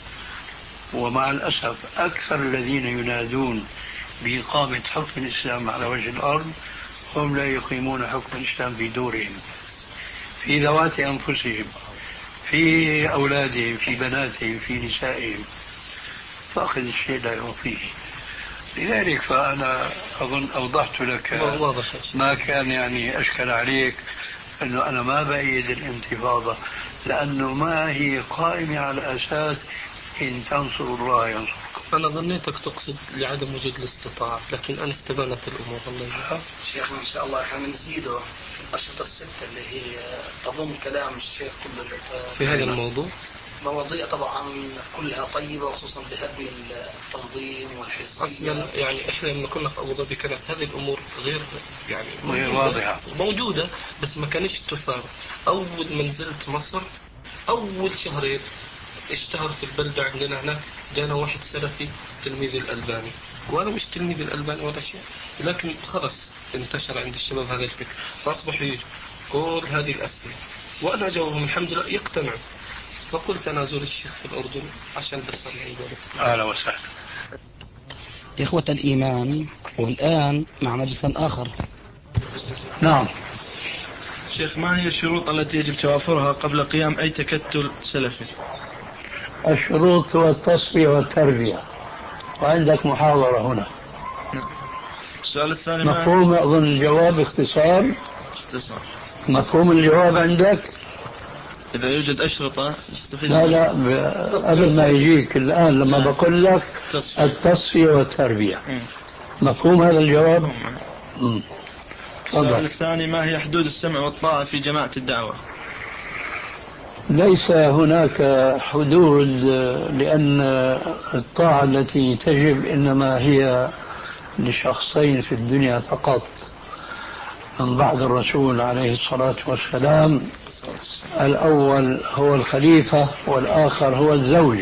ومع الأسف أكثر الذين ينادون بإقامة حكم الإسلام على وجه الأرض هم لا يقيمون حكم الإسلام في دورهم، في ذوات أنفسهم، في أولادهم، في بناتهم، في نسائهم. فأخذ الشيء لا يعطيه. لذلك فأنا أظن أوضحت لك ما كان يعني أشكل عليك، أنه أنا ما بأيد الانتفاضة، لأنه ما هي قائمة على أساس إن تنصروا الله ينصركم. أنا ظنيتك تقصد لعدم وجود الاستطاعة، لكن أنا استبانت الأمور. الله شيخنا إن شاء الله احنا بنزيده في الأنشطة الستة اللي هي تضم كلام الشيخ كله في هذا الموضوع. مواضيع طبعا كلها طيبة، وخصوصا بهدم التنظيم والحزبية. أصلا يعني إحنا لما كنا في أبو ظبي كانت هذه الأمور غير يعني غير واضحة موجودة، بس ما كانش تثار. أول ما نزلت مصر أول شهرين اشتهر في البلدة عندنا هنا، جانا واحد سلفي تلميذ الألباني، وأنا مش تلميذ الألباني ولا شيء، لكن خلص انتشر عند الشباب هذا الفكر، فأصبحوا يجوا كل هذه الأسئلة وأنا أجاوبهم الحمد لله يقتنعوا. فقلت أنا أزور الشيخ في الأردن عشان بس أرجع ذلك. أهلا وسهلا. إخوة الإيمان، والآن مع مجلس آخر. نعم شيخ، ما هي الشروط التي يجب توافرها قبل قيام أي تكتل سلفي؟ الشروط هو التصفية والتربية، وعندك محاضرة هنا. السؤال الثاني مفهوم أظن الجواب اختصار. اختصار. مفهوم الجواب عندك؟ إذا يوجد أشرطة نستفيد. لا لا قبل ما يجيك الآن لما لا. بقول لك تصفية. التصفية والتربية. م. مفهوم هذا الجواب؟ م. السؤال الثاني: ما هي حدود السمع والطاعة في جماعة الدعوة؟ ليس هناك حدود، لأن الطاعة التي تجب إنما هي لشخصين في الدنيا فقط من بعد الرسول عليه الصلاة والسلام. الأول هو الخليفة والآخر هو الزوج.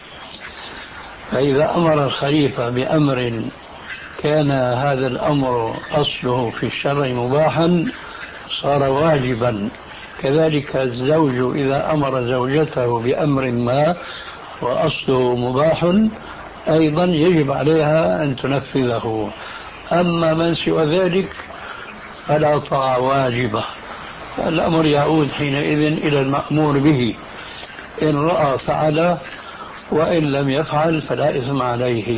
فإذا أمر الخليفة بأمر كان هذا الأمر أصله في الشرع مباحا صار واجبا، كذلك الزوج إذا أمر زوجته بأمر ما وأصله مباح أيضا يجب عليها أن تنفذه. أما من سوى ذلك فلا طاعة واجبة، الأمر يعود حينئذ إلى المأمور به، إن رأى فعل وإن لم يفعل فلا إثم عليه.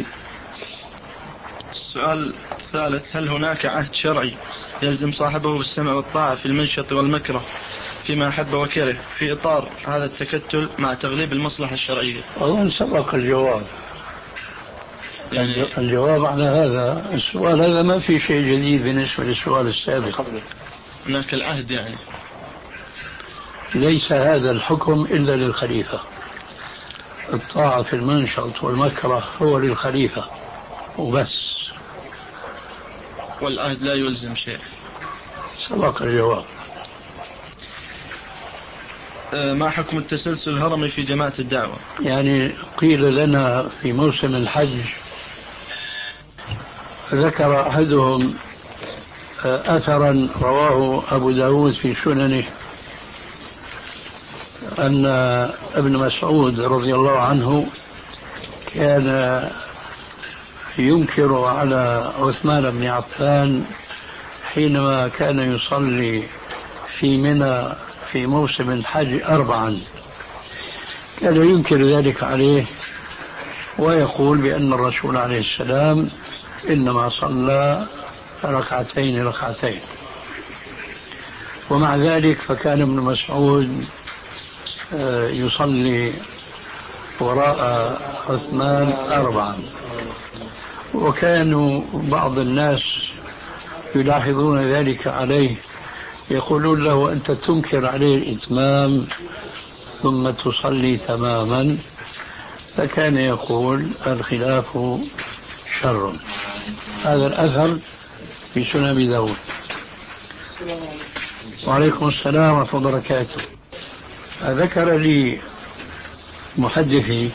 السؤال الثالث: هل هناك عهد شرعي يلزم صاحبه بالسمع والطاعة في المنشط والمكره فيما أحب وكره في إطار هذا التكتل مع تغليب المصلحة الشرعية؟ أظن سبق الجواب. يعني الجواب على هذا السؤال هذا ما في شيء جديد بالنسبة للسؤال السابق. هناك العهد يعني ليس هذا الحكم إلا للخليفة. الطاعة في المنشط والمكره هو للخليفة. وبس. والعهد لا يلزم شيء. سبق الجواب. ما حكم التسلسل الهرمي في جماعة الدعوة؟ يعني قيل لنا في موسم الحج، ذكر أحدهم أثرا رواه أبو داود في سننه أن ابن مسعود رضي الله عنه كان ينكر على عثمان بن عفان حينما كان يصلي في منى في موسم الحج أربعا، كان ينكر ذلك عليه ويقول بأن الرسول عليه السلام إنما صلى ركعتين ركعتين. ومع ذلك فكان ابن مسعود يصلي وراء عثمان أربعا. وكانوا بعض الناس يلاحظون ذلك عليه، يقولون له أنت تنكر عليه الإتمام ثم تصلي تماما، فكان يقول الخلاف شر. هذا الأثر في سنن أبي داود. وعليكم السلام ورحمة الله وبركاته. ذكر لي محدثي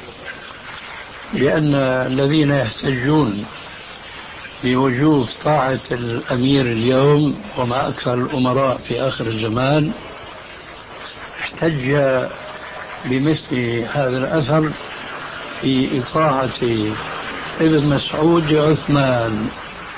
بأن الذين يحتجون بوجوب طاعة الأمير اليوم وما أكثر الأمراء في آخر الزمان احتج بمثل هذا الأثر في إطاعة ابن مسعود لعثمان،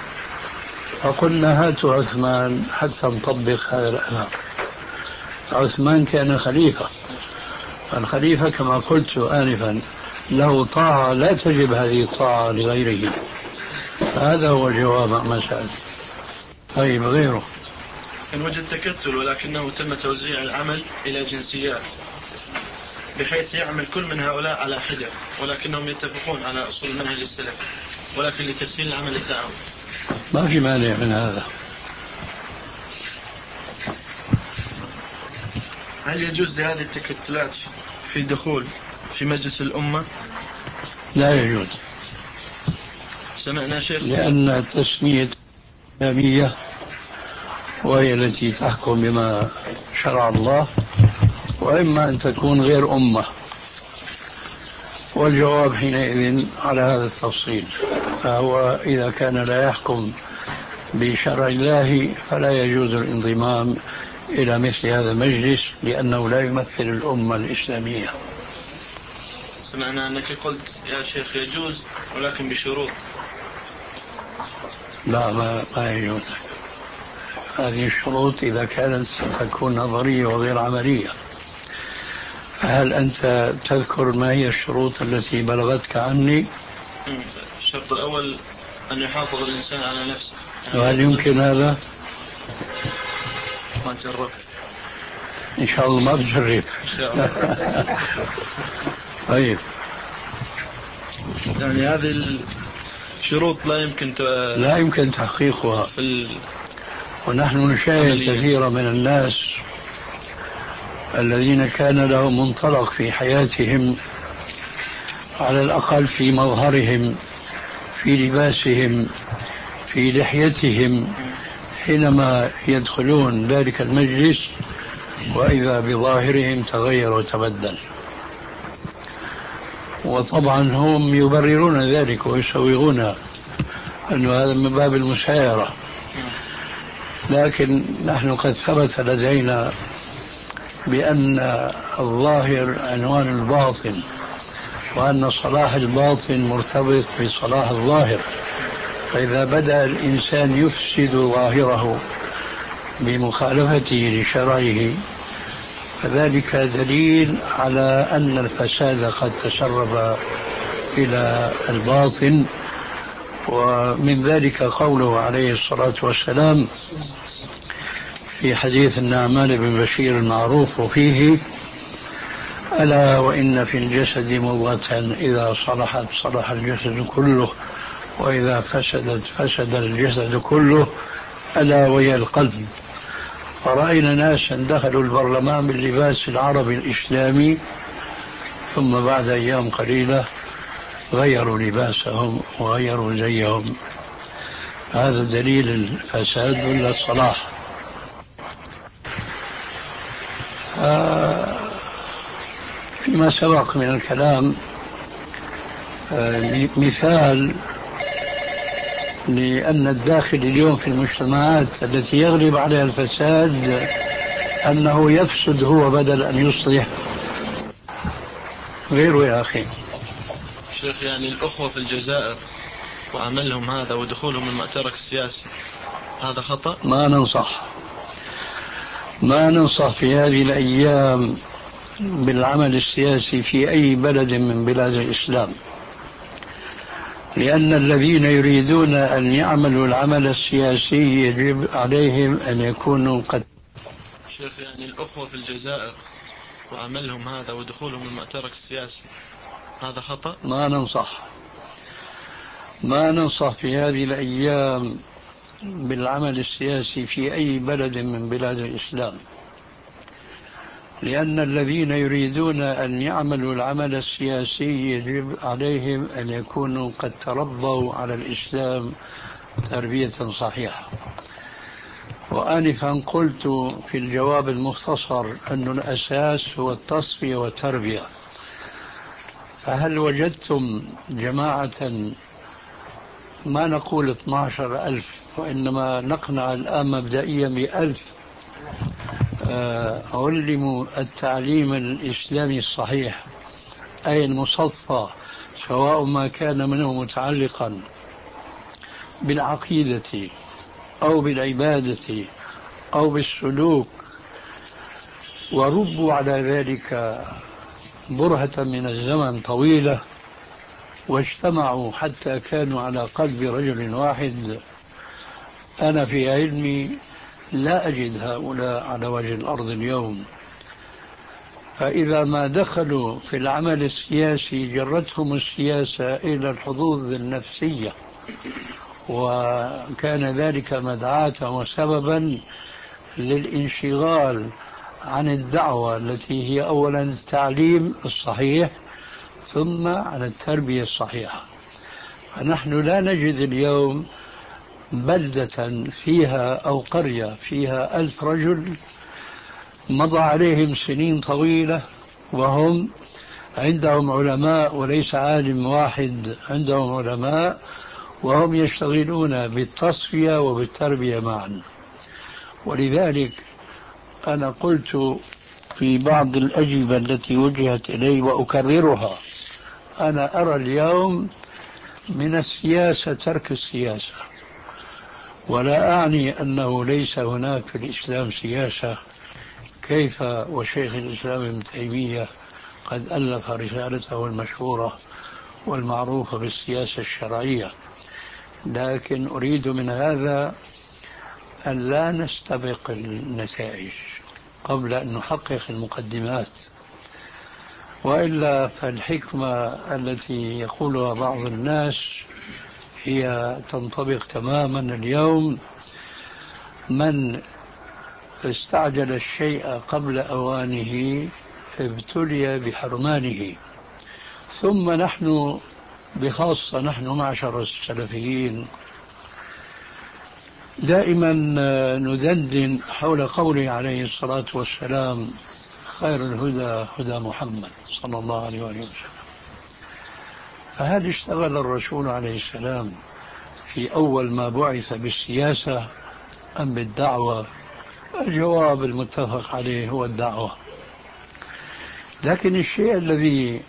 فقلنا هاتوا عثمان حتى نطبق هذا الأثر. عثمان كان خليفة، فالخليفة كما قلت آنفا له طاعة لا تجب هذه الطاعة لغيره. هذا هو الجواب عن مسألة. طيب غيره إن وجد تكتل ولكنه تم توزيع العمل إلى جنسيات بحيث يعمل كل من هؤلاء على حدة، ولكنهم يتفقون على أصول منهج السلف، ولكن لتسهيل العمل الدعوي ما في مانع من هذا. هل يجوز لهذه التكتلات في دخول في مجلس الأمة؟ لا يجوز. سمعنا شيخ لأن التسمية إسلامية وهي التي تحكم بما شرع الله، وإما أن تكون غير أمة، والجواب حينئذ على هذا التفصيل. فهو إذا كان لا يحكم بشرع الله فلا يجوز الانضمام إلى مثل هذا المجلس لأنه لا يمثل الأمة الإسلامية. سمعنا أنك قلت يا شيخ يجوز ولكن بشروط. لا ما, ما يجوز. هذه الشروط إذا كانت ستكون نظرية وغير عملية. هل أنت تذكر ما هي الشروط التي بلغتك عني؟ الشرط الأول أن يحافظ الإنسان على نفسه. وهل يمكن هذا؟ ما جربت. إن شاء الله ما بجرب. إن شاء الله. طيب. يعني هذه الشروط لا يمكن ت... لا يمكن تحقيقها في ال... ونحن نشاهد كثيرا من الناس الذين كان لهم منطلق في حياتهم، على الأقل في مظهرهم، في لباسهم، في لحيتهم، حينما يدخلون ذلك المجلس وإذا بظاهرهم تغير وتبدل. وطبعا هم يبررون ذلك ويسوغون أن هذا من باب المسايرة، لكن نحن قد ثبت لدينا بأن الظاهر عنوان الباطن، وأن صلاح الباطن مرتبط بصلاح الظاهر. فإذا بدأ الإنسان يفسد ظاهره بمخالفته لشرعه فذلك دليل على أن الفساد قد تسرب إلى الباطن. ومن ذلك قوله عليه الصلاة والسلام في حديث النعمان بن بشير المعروف وفيه: ألا وإن في الجسد مضغة إذا صلحت صلح الجسد كله وإذا فسدت فسد الجسد كله ألا وهي القلب. فرأينا ناسا دخلوا البرلمان باللباس العربي الإسلامي ثم بعد أيام قليلة غيروا لباسهم وغيروا زيهم، هذا دليل الفساد ولا الصلاح؟ آه فيما سبق من الكلام آه مثال لأن الداخل اليوم في المجتمعات التي يغلب عليها الفساد أنه يفسد هو بدل أن يصلح غيره. يا أخي شيخ، يعني الأخوة في الجزائر وعملهم هذا ودخولهم المعترك السياسي هذا خطأ؟ ما ننصح ما ننصح في هذه الأيام بالعمل السياسي في أي بلد من بلاد الإسلام، لأن الذين يريدون أن يعملوا العمل السياسي يجب عليهم أن يكونوا قد. شيخ، يعني الأخوة في الجزائر وعملهم هذا ودخولهم المعترك السياسي هذا خطأ؟ ما ننصح ما ننصح في هذه الأيام بالعمل السياسي في أي بلد من بلاد الإسلام، لأن الذين يريدون أن يعملوا العمل السياسي يجب عليهم أن يكونوا قد تربوا على الإسلام تربية صحيحة. وآنفا قلت في الجواب المختصر أن الأساس هو التصفية والتربية، فهل وجدتم جماعة ما نقول اثني عشر ألف وإنما نقنع الآن مبدئيا بألف علموا التعليم الإسلامي الصحيح أي المصفى، سواء ما كان منه متعلقا بالعقيدة أو بالعبادة أو بالسلوك، وربوا على ذلك برهة من الزمن طويلة واجتمعوا حتى كانوا على قلب رجل واحد. أنا في علمي لا أجد هؤلاء على وجه الأرض اليوم، فإذا ما دخلوا في العمل السياسي جرتهم السياسة إلى الحظوظ النفسية، وكان ذلك مدعاة وسببا للانشغال عن الدعوة التي هي أولا التعليم الصحيح ثم عن التربية الصحيحة. فنحن لا نجد اليوم بلدة فيها أو قرية فيها ألف رجل مضى عليهم سنين طويلة وهم عندهم علماء، وليس عالم واحد، عندهم علماء وهم يشتغلون بالتصفية وبالتربية معا. ولذلك أنا قلت في بعض الأجوبة التي وجهت إلي وأكررها، أنا أرى اليوم من السياسة ترك السياسة، ولا أعني أنه ليس هناك في الإسلام سياسة، كيف وشيخ الإسلام ابن تيمية قد ألف رسالته المشهورة والمعروفة بالسياسة الشرعية، لكن أريد من هذا أن لا نستبق النتائج قبل أن نحقق المقدمات، وإلا فالحكمة التي يقولها بعض الناس هي تنطبق تماما اليوم: من استعجل الشيء قبل أوانه ابتلي بحرمانه. ثم نحن بخاصة نحن معشر السلفيين دائما ندندن حول قوله عليه الصلاة والسلام: خير الهدى هدى محمد صلى الله عليه وسلم. فهل اشتغل الرسول عليه السلام في أول ما بعث بالسياسة أم بالدعوة؟ الجواب المتفق عليه هو الدعوة. لكن الشيء الذي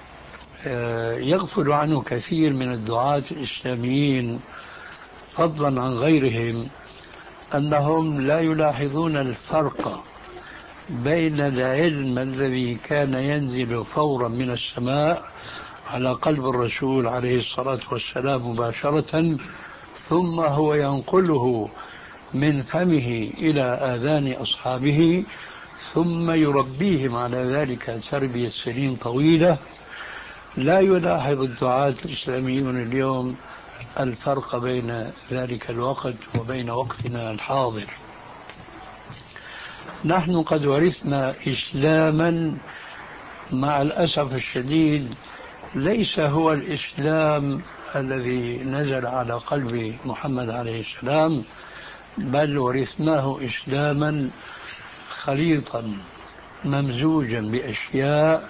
يغفل عنه كثير من الدعاة الإسلاميين فضلا عن غيرهم أنهم لا يلاحظون الفرق بين العلم الذي كان ينزل فورا من السماء على قلب الرسول عليه الصلاة والسلام مباشرة، ثم هو ينقله من فمه إلى آذان أصحابه، ثم يربيهم على ذلك تربية سنين طويلة. لا يلاحظ الدعاة الإسلاميون اليوم الفرق بين ذلك الوقت وبين وقتنا الحاضر. نحن قد ورثنا إسلاما مع الأسف الشديد ليس هو الإسلام الذي نزل على قلب محمد عليه السلام، بل ورثناه إسلاما خليطا ممزوجا بأشياء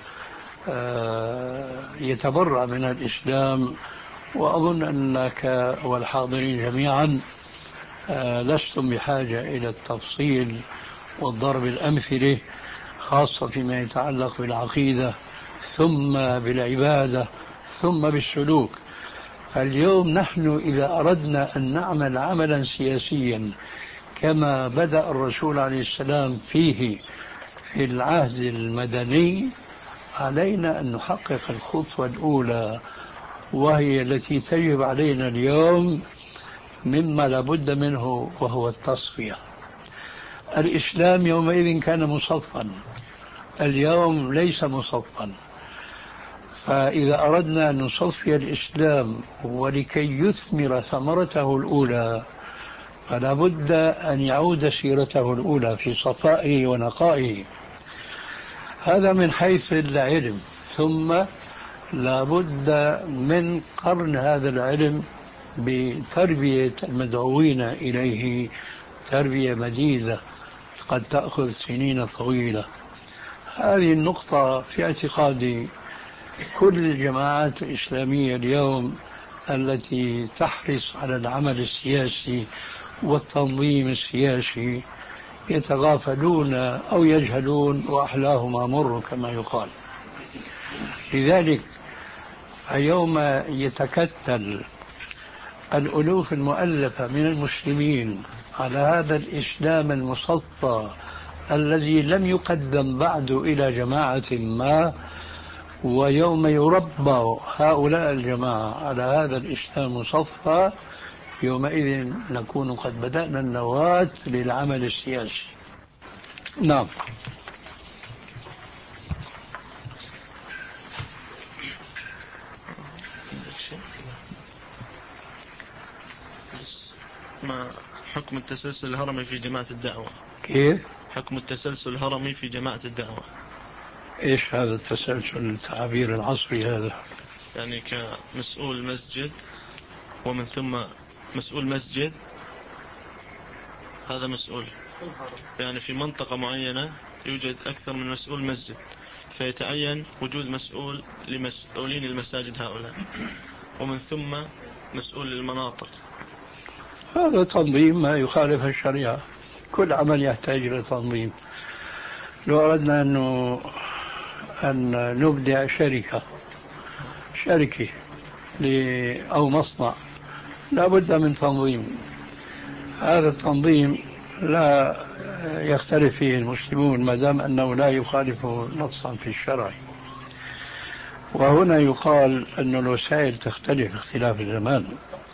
يتبرأ من الإسلام. وأظن أنك والحاضرين جميعا لستم بحاجة إلى التفصيل والضرب الأمثلة، خاصة فيما يتعلق بالعقيدة ثم بالعبادة ثم بالسلوك. فاليوم نحن إذا أردنا أن نعمل عملا سياسيا كما بدأ الرسول عليه السلام فيه في العهد المدني، علينا أن نحقق الخطوة الأولى، وهي التي تجب علينا اليوم مما لابد منه، وهو التصفية. الإسلام يومئذ كان مصفا، اليوم ليس مصفا. فإذا أردنا أن نصفي الإسلام ولكي يثمر ثمرته الأولى، فلا بد أن يعود سيرته الأولى في صفائه ونقائه. هذا من حيث العلم. ثم لا بد من قرن هذا العلم بتربية المدعوين إليه تربية مديدة قد تأخذ سنين طويلة. هذه النقطة في اعتقادي كل الجماعات الإسلامية اليوم التي تحرص على العمل السياسي والتنظيم السياسي يتغافلون أو يجهلون وأحلاهم أمر كما يقال. لذلك يوم يتكتل الألوف المؤلفة من المسلمين على هذا الإسلام المصفى الذي لم يقدم بعد إلى جماعة ما، ويوم يربى هؤلاء الجماعة على هذا الإسلام المصفى، يومئذ نكون قد بدأنا النواة للعمل السياسي. نعم. ما حكم التسلسل الهرمي في جماعة الدعوة؟ كيف؟ حكم التسلسل الهرمي في جماعة الدعوة. ايش هذا التسلسل التعبير العصري هذا؟ يعني كمسؤول مسجد ومن ثم مسؤول مسجد، هذا مسؤول يعني في منطقة معينة يوجد أكثر من مسؤول مسجد، فيتعين وجود مسؤول لمسؤولين المساجد هؤلاء، ومن ثم مسؤول للمناطق. هذا تنظيم ما يخالف الشريعة. كل عمل يحتاج إلى تنظيم. لو أردنا أنه أن نبدأ شركة شركة أو مصنع لا بد من تنظيم. هذا التنظيم لا يختلف فيه المسلمون ما دام أنه لا يخالف نصا في الشرع. وهنا يقال أن الوسائل تختلف اختلاف الزمان،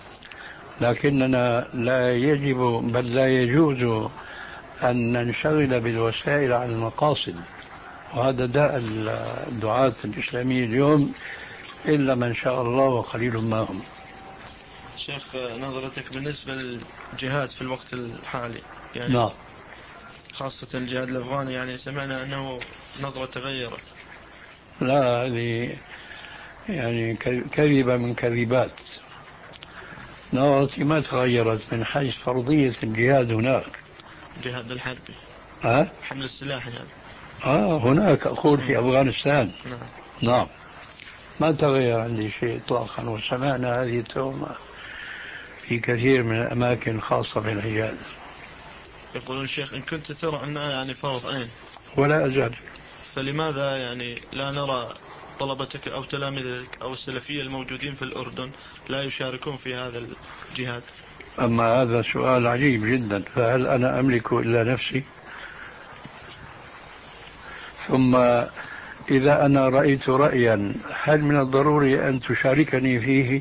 لكننا لا يجب بل لا يجوز أن ننشغل بالوسائل عن المقاصد، وهذا داء الدعاة الإسلامية اليوم إلا من شاء الله وقليل ما هم. شيخ، نظرتك بالنسبة للجهاد في الوقت الحالي يعني نعم. خاصة الجهاد الأفغاني، يعني سمعنا أنه نظرة تغيرت. لا، هذه يعني كذبة من كذبات. نظرتي ما تغيرت من حيث فرضية الجهاد هناك. الجهاد الحربي، أه؟ حمل السلاح يعني. آه هناك أقول في أفغانستان. نعم. نعم، ما تغير عندي شيء إطلاقا. وسمعنا هذه التهمة في كثير من الأماكن خاصة بالحجاز. يقولون الشيخ إن كنت ترى أنها يعني فرض عين ولا أزال، فلماذا يعني لا نرى طلبتك أو تلاميذك أو السلفية الموجودين في الأردن لا يشاركون في هذا الجهاد؟ أما هذا سؤال عجيب جدا. فهل أنا أملك إلا نفسي؟ ثم إذا أنا رأيت رأيا هل من الضروري أن تشاركني فيه؟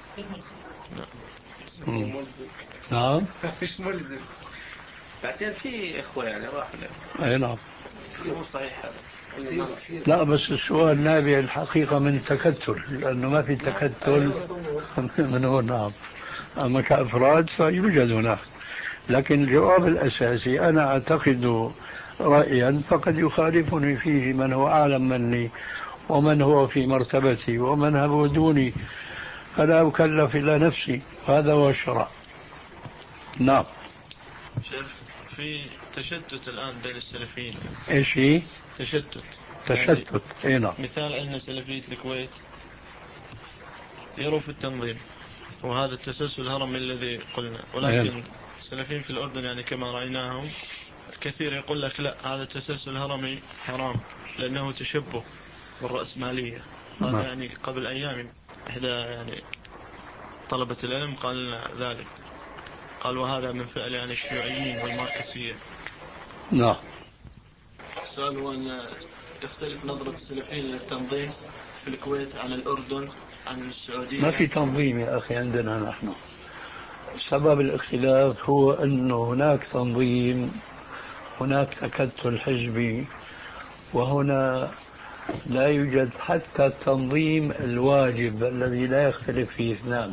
مم. نعم. مش ملزم. بعدين في إخوة يعني راحوا. أي نعم. مو صحيح هذا. لا بس السؤال نابع الحقيقة من التكتل، لأنه ما في تكتل من هو. نعم. أما كأفراد فيوجد هناك، لكن الجواب الأساسي أنا أعتقد رأيا فقد يخالفني فيه من هو أعلم مني ومن هو في مرتبتي ومن هو دوني، فلا أكلف إلا نفسي. هذا هو الشرع. نعم. شيخ، في تشتت الآن بين السلفيين. إيش هي؟ تشتت. تشتت. يعني إيه نعم. مثال أن سلفية الكويت يروا في التنظيم وهذا التسلسل الهرمي الذي قلنا، ولكن إيه. السلفيين في الأردن يعني كما رأيناهم الكثير يقول لك لا، هذا التسلسل الهرمي حرام لأنه تشبه بالرأسمالية. هذا نعم. يعني قبل أيام إحدى يعني طلبة العلم قال لنا ذلك، قال وهذا من فعل يعني الشيوعيين والماركسية. نعم. السؤال هو أن يختلف نظرة السلفيين للتنظيم في الكويت عن الأردن عن السعودية. ما في تنظيم يا أخي عندنا نحن. سبب الاختلاف هو أن هناك تنظيم، هناك تكتل حزبي، وهنا لا يوجد حتى التنظيم الواجب الذي لا يختلف فيه اثنان.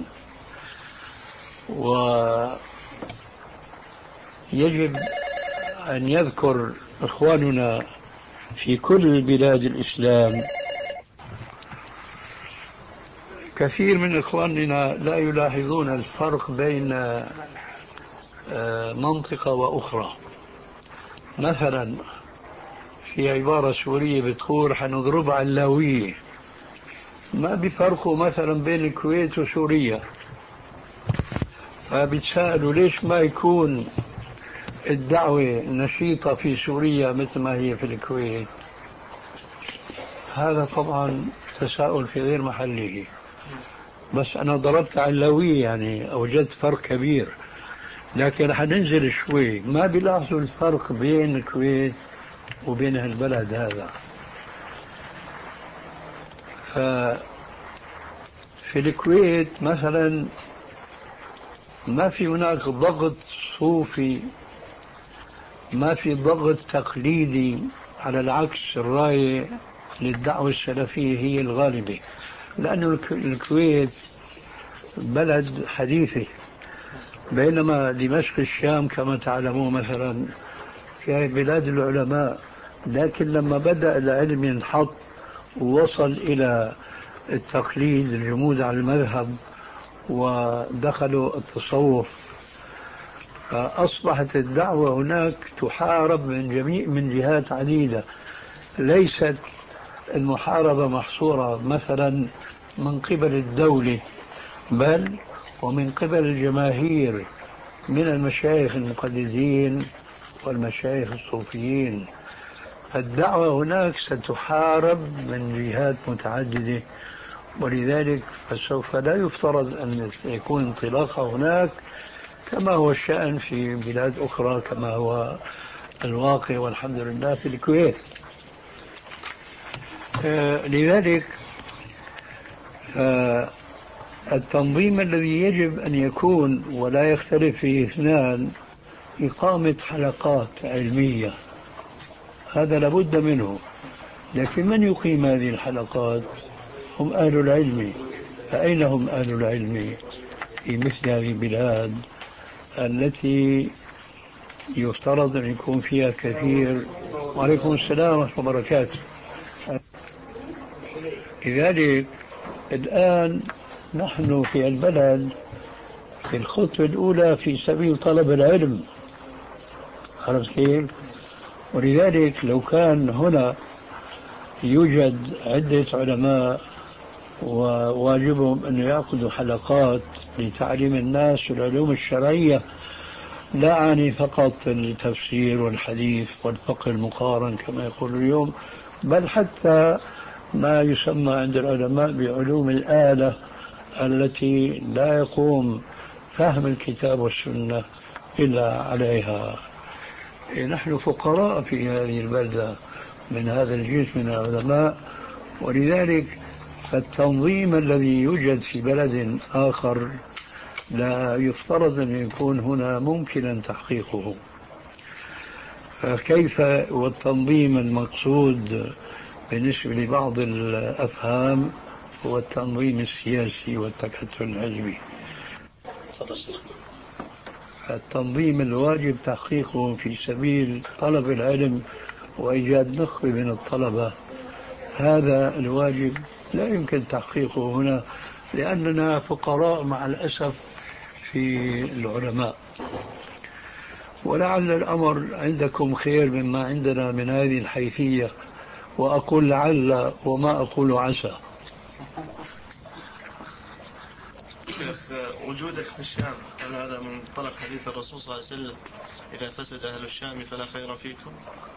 ويجب أن يذكر إخواننا في كل بلاد الإسلام، كثير من إخواننا لا يلاحظون الفرق بين منطقة وأخرى. مثلا في عبارة سورية بتقول حنضرب علاوية، ما بيفرقوا مثلا بين الكويت وسوريا. فبتسألوا ليش ما يكون الدعوة نشيطة في سوريا مثل ما هي في الكويت؟ هذا طبعا تساؤل في غير محله، بس أنا ضربت علاوية يعني أوجدت فرق كبير. لكن حننزل شوي ما بيلاحظوا الفرق بين الكويت وبين البلد هذا. ففي الكويت مثلا ما في هناك ضغط صوفي، ما في ضغط تقليدي، على العكس الراية للدعوة السلفية هي الغالبة، لأن الكويت بلد حديثة، بينما دمشق الشام كما تعلمون مثلا في بلاد العلماء. لكن لما بدأ العلم ينحط ووصل إلى التقليد الجمود على المذهب ودخلوا التصوف، فأصبحت الدعوة هناك تحارب من جميع من جهات عديدة. ليست المحاربة محصورة مثلا من قبل الدولة، بل ومن قبل الجماهير من المشايخ المقلدين والمشايخ الصوفيين. الدعوة هناك ستحارب من جهات متعددة، ولذلك فسوف لا يفترض أن يكون انطلاقها هناك كما هو الشأن في بلاد أخرى، كما هو الواقع والحمد لله في الكويت. آه لذلك آه التنظيم الذي يجب أن يكون ولا يختلف فيه اثنان إقامة حلقات علمية، هذا لابد منه. لكن من يقيم هذه الحلقات؟ هم أهل العلم. فأين هم أهل العلم في مثل هذه البلاد التي يفترض أن يكون فيها كثير؟ وعليكم السلام ورحمة الله وبركاته. لذلك الآن نحن في البلد في الخطوة الأولى في سبيل طلب العلم، عرفت كيف؟ ولذلك لو كان هنا يوجد عدة علماء وواجبهم أن يأخذوا حلقات لتعليم الناس العلوم الشرعية، لا أعني فقط التفسير والحديث والفقه المقارن كما يقول اليوم، بل حتى ما يسمى عند العلماء بعلوم الآلة التي لا يقوم فهم الكتاب والسنة إلا عليها. نحن فقراء في هذه البلدة من هذا الجنس من العلماء، ولذلك فالتنظيم الذي يوجد في بلد آخر لا يفترض أن يكون هنا ممكنا تحقيقه. فكيف والتنظيم المقصود بالنسبة لبعض الأفهام هو التنظيم السياسي والتكتل الحزبي. التنظيم الواجب تحقيقه في سبيل طلب العلم وإيجاد نخبة من الطلبة، هذا الواجب لا يمكن تحقيقه هنا، لأننا فقراء مع الأسف في العلماء، ولعل الأمر عندكم خير مما عندنا من هذه الحيثية، وأقول لعل وما أقول عسى. شيخ، وجودك في الشام هل هذا من منطلق حديث الرسول صلى الله عليه وسلم إذا فسد أهل الشام فلا خير فيكم؟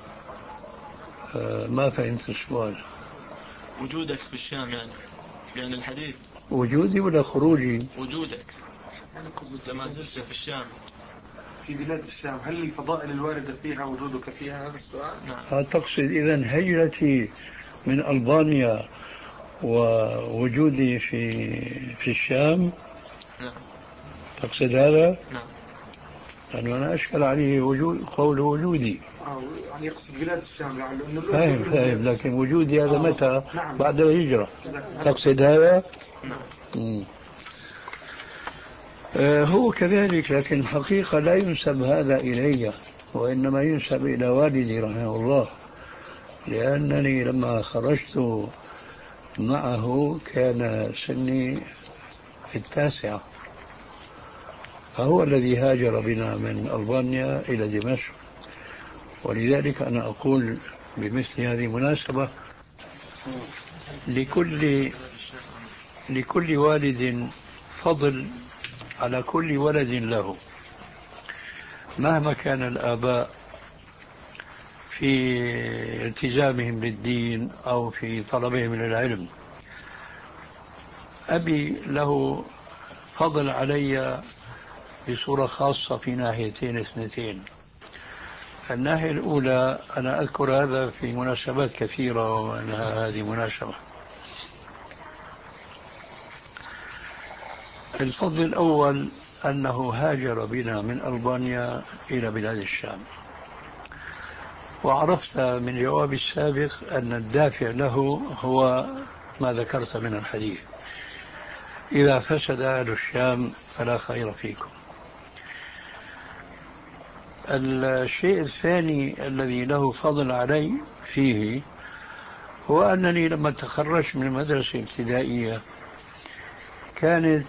آه ما فهمت السؤال. وجودك في الشام يعني يعني الحديث وجودي ولا خروجي؟ وجودك لما زلت في الشام في بلاد الشام، هل الفضائل الواردة فيها وجودك فيها؟ هذا السؤال. نعم. تقصد إذن هجرتي من ألبانيا ووجودي في في الشام؟ نعم. تقصد هذا؟ نعم. لأنه أنا أشكل عليه وجود قول وجودي. آه يعني يقصد بلاد الشام لعله إنه فاهم فاهم، لكن وجودي هذا آه. متى؟ نعم. بعد الهجرة. تقصد هذا؟ نعم. آه هو كذلك، لكن الحقيقة لا ينسب هذا إلي، وإنما ينسب إلى والدي رحمه الله، لأنني لما خرجت معه كان سني في التاسعة، فهو الذي هاجر بنا من ألبانيا إلى دمشق. ولذلك أنا أقول بمثل هذه المناسبة لكل لكل والد فضل على كل ولد له، مهما كان الآباء في التزامهم للدين أو في طلبهم للعلم. أبي له فضل علي بصورة خاصة في ناحيتين اثنتين. الناحية الأولى أنا أذكر هذا في مناسبات كثيرة، وأنها هذه مناسبة. الفضل الأول أنه هاجر بنا من ألبانيا إلى بلاد الشام، وعرفت من جوابي السابق أن الدافع له هو ما ذكرت من الحديث: إذا فسد أهل الشام فلا خير فيكم. الشيء الثاني الذي له فضل علي فيه هو أنني لما تخرجت من المدرسة الابتدائية كانت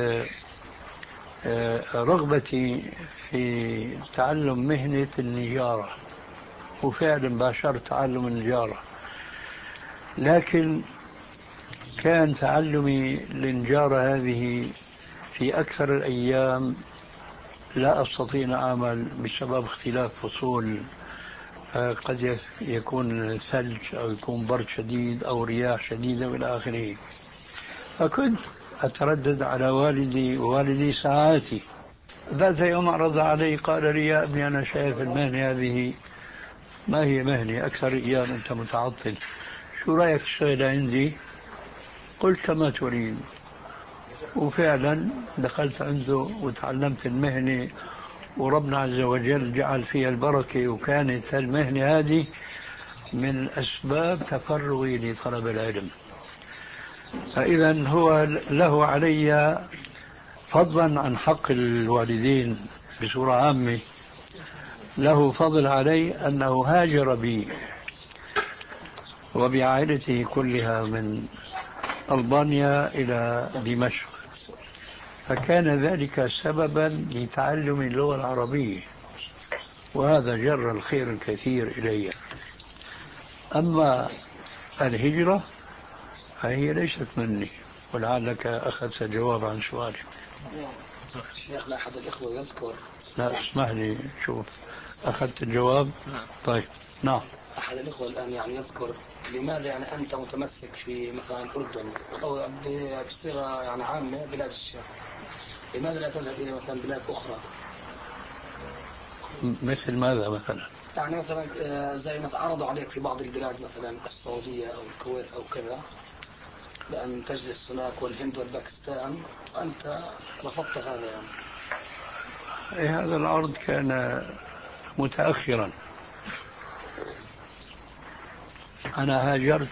رغبتي في تعلم مهنة النجارة، وفعلا باشرت تعلم النجارة، لكن كان تعلمي للنجارة هذه في أكثر الأيام لا أستطيع أن أعمل بسبب اختلاف فصول، قد يكون ثلج أو يكون برد شديد أو رياح شديدة إلى آخره. فكنت أتردد على والدي، ووالدي ساعاتي. ذات يوم عرض علي قال لي: يا ابني أنا شايف المهنة هذه ما هي مهنة، أكثر أيام أنت متعطل، شو رأيك تشتغل عندي؟ قلت كما تريد، وفعلا دخلت عنده وتعلمت المهنة، وربنا عز وجل جعل فيها البركة، وكانت المهنة هذه من أسباب تفرغي لطلب العلم. فإذا هو له علي فضلا عن حق الوالدين بصورة عامة، له فضل علي أنه هاجر بي وبعائلته كلها من ألبانيا إلى دمشق، فكان ذلك سببا لتعلم اللغة العربية، وهذا جر الخير الكثير إلي. أما الهجرة فهي ليست مني، ولعلك أخذت جواب عن سؤالي. الشيخ لا أحد الإخوة يذكر. لا اسمح لي، شوف أخذت الجواب. طيب نعم. أحد الإخوة الآن يعني يذكر لماذا يعني أنت متمسك في مثلا الأردن أو بصيغة يعني عامة بلاد الشام، لماذا لا تذهب إلى مثلا بلاد أخرى؟ مثل ماذا مثلا؟ يعني مثلا زي ما عرضوا عليك في بعض البلاد مثلا السعودية أو الكويت أو كذا بأن تجلس هناك، والهند والباكستان، وأنت رفضت هذا يعني. إيه، هذا العرض كان متأخرا. أنا هاجرت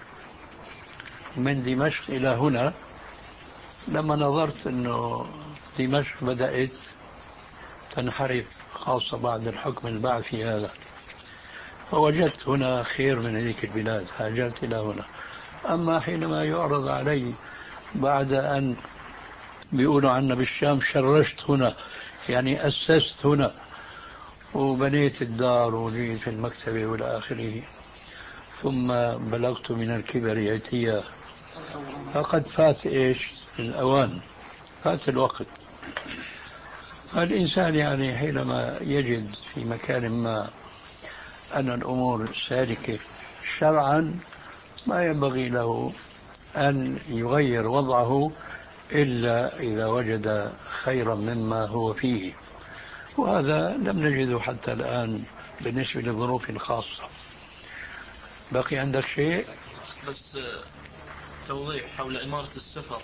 من دمشق إلى هنا لما نظرت أنه دمشق بدأت تنحرف، خاصة بعد الحكم البعثي هذا، فوجدت هنا خير من هذيك البلاد هاجرت إلى هنا. أما حينما يعرض علي بعد أن بيقولوا عنا بالشام شرشت هنا، يعني أسست هنا وبنيت الدار وجيت في المكتبة والى آخره، ثم بلغت من الكبر عتيا، فقد فات إيش الأوان، فات الوقت. فالإنسان يعني حينما يجد في مكان ما أن الأمور سالكة شرعا ما ينبغي له أن يغير وضعه إلا إذا وجد خيرا مما هو فيه، وهذا لم نجده حتى الآن بالنسبة لظروف خاصة. بقي عندك شيء؟ بس توضيح حول إمارة السفر.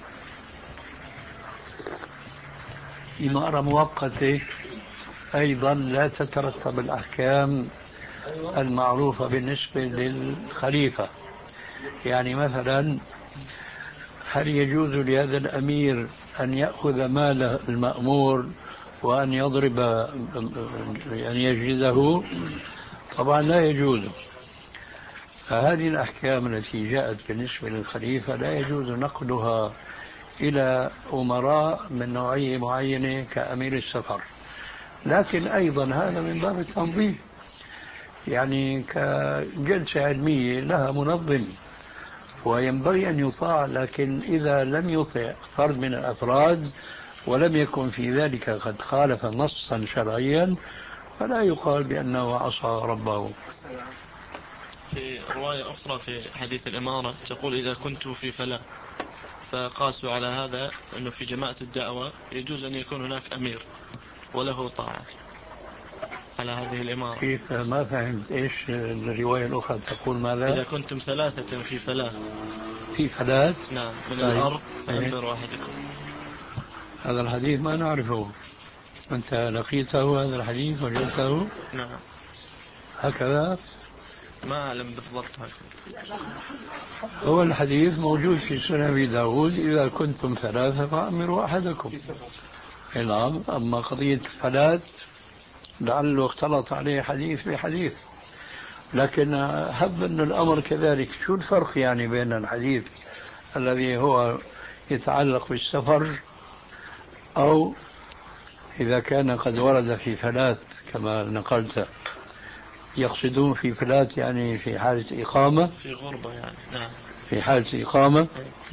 إمارة مؤقتة أيضا لا تترتب الأحكام المعروفة بالنسبة للخليفة. يعني مثلا هل يجوز لهذا الأمير أن يأخذ مال المأمور وأن يضرب أن يجلده؟ طبعا لا يجوز. فهذه الأحكام التي جاءت بالنسبة للخليفة لا يجوز نقلها إلى أمراء من نوعية معينة كأمير السفر. لكن أيضا هذا من باب التنظيم، يعني كجلسة علمية لها منظم وينبغي أن يطاع، لكن إذا لم يطع فرد من الأفراد ولم يكن في ذلك قد خالف نصا شرعيا فلا يقال بأنه عصى ربه. في رواية أخرى في حديث الإمارة تقول إذا كنت في فلاة، فقاسوا على هذا أنه في جماعة الدعوة يجوز أن يكون هناك أمير وله طاعة على هذه الإمارة. كيف؟ ما فهمت إيش الرواية الأخرى تقول ماذا؟ إذا كنتم ثلاثة في فلاة في فلاة نعم من طيب. الأرض فأمروا أحدكم. هذا الحديث ما نعرفه، أنت لقيته هذا الحديث وجدته؟ نعم هكذا ما أعلم بالضبط هكذا. هو الحديث موجود في سنن أبي داود إذا كنتم ثلاثة فأمروا أحدكم. نعم. أما قضية فلاة لعله اختلط عليه حديث بحديث، لكن هب أن الأمر كذلك. شو الفرق يعني بين الحديث الذي هو يتعلق بالسفر أو إذا كان قد ورد في فلاة كما نقلت، يقصدون في فلاة يعني في حالة إقامة، في غربة يعني نعم في حالة إقامة.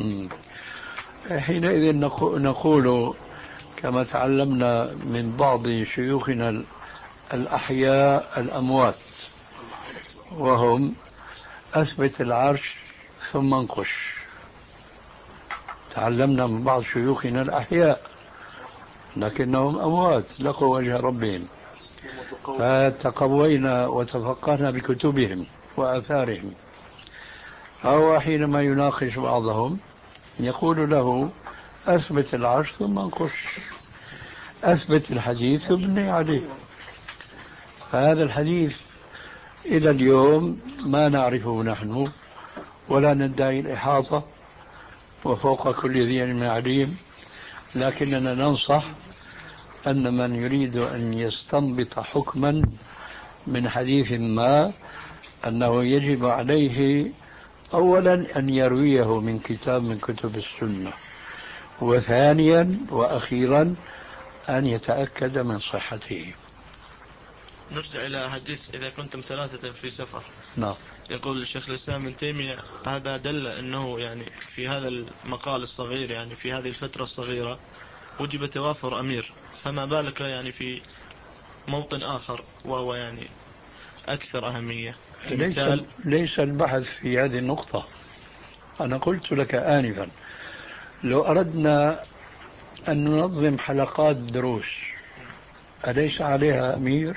حينئذ نقول كما تعلمنا من بعض شيوخنا الأحياء الأموات وهم أثبت العرش ثم انقش. تعلمنا من بعض شيوخنا الأحياء لكنهم أموات لقوا وجه ربهم، فتقوينا وتفقهنا بكتبهم وآثارهم. هو حينما يناقش بعضهم يقول له أثبت العرش ثم انقش، أثبت الحديث وابني عليه. فهذا الحديث إلى اليوم ما نعرفه نحن ولا ندعي الإحاطة وفوق كل ذي علم عليم، لكننا ننصح أن من يريد أن يستنبط حكما من حديث ما أنه يجب عليه أولا أن يرويه من كتاب من كتب السنة، وثانيا وأخيرا أن يتأكد من صحته. نرجع إلى حديث إذا كنتم ثلاثة في سفر. نعم. يقول الشيخ الإسلام ابن تيمية هذا دل أنه يعني في هذا المقال الصغير يعني في هذه الفترة الصغيرة وجب توافر أمير، فما بالك يعني في موطن آخر وهو يعني أكثر أهمية. ليس, ليس البحث في هذه النقطة. أنا قلت لك آنفا لو أردنا أن ننظم حلقات دروس أليس عليها أمير؟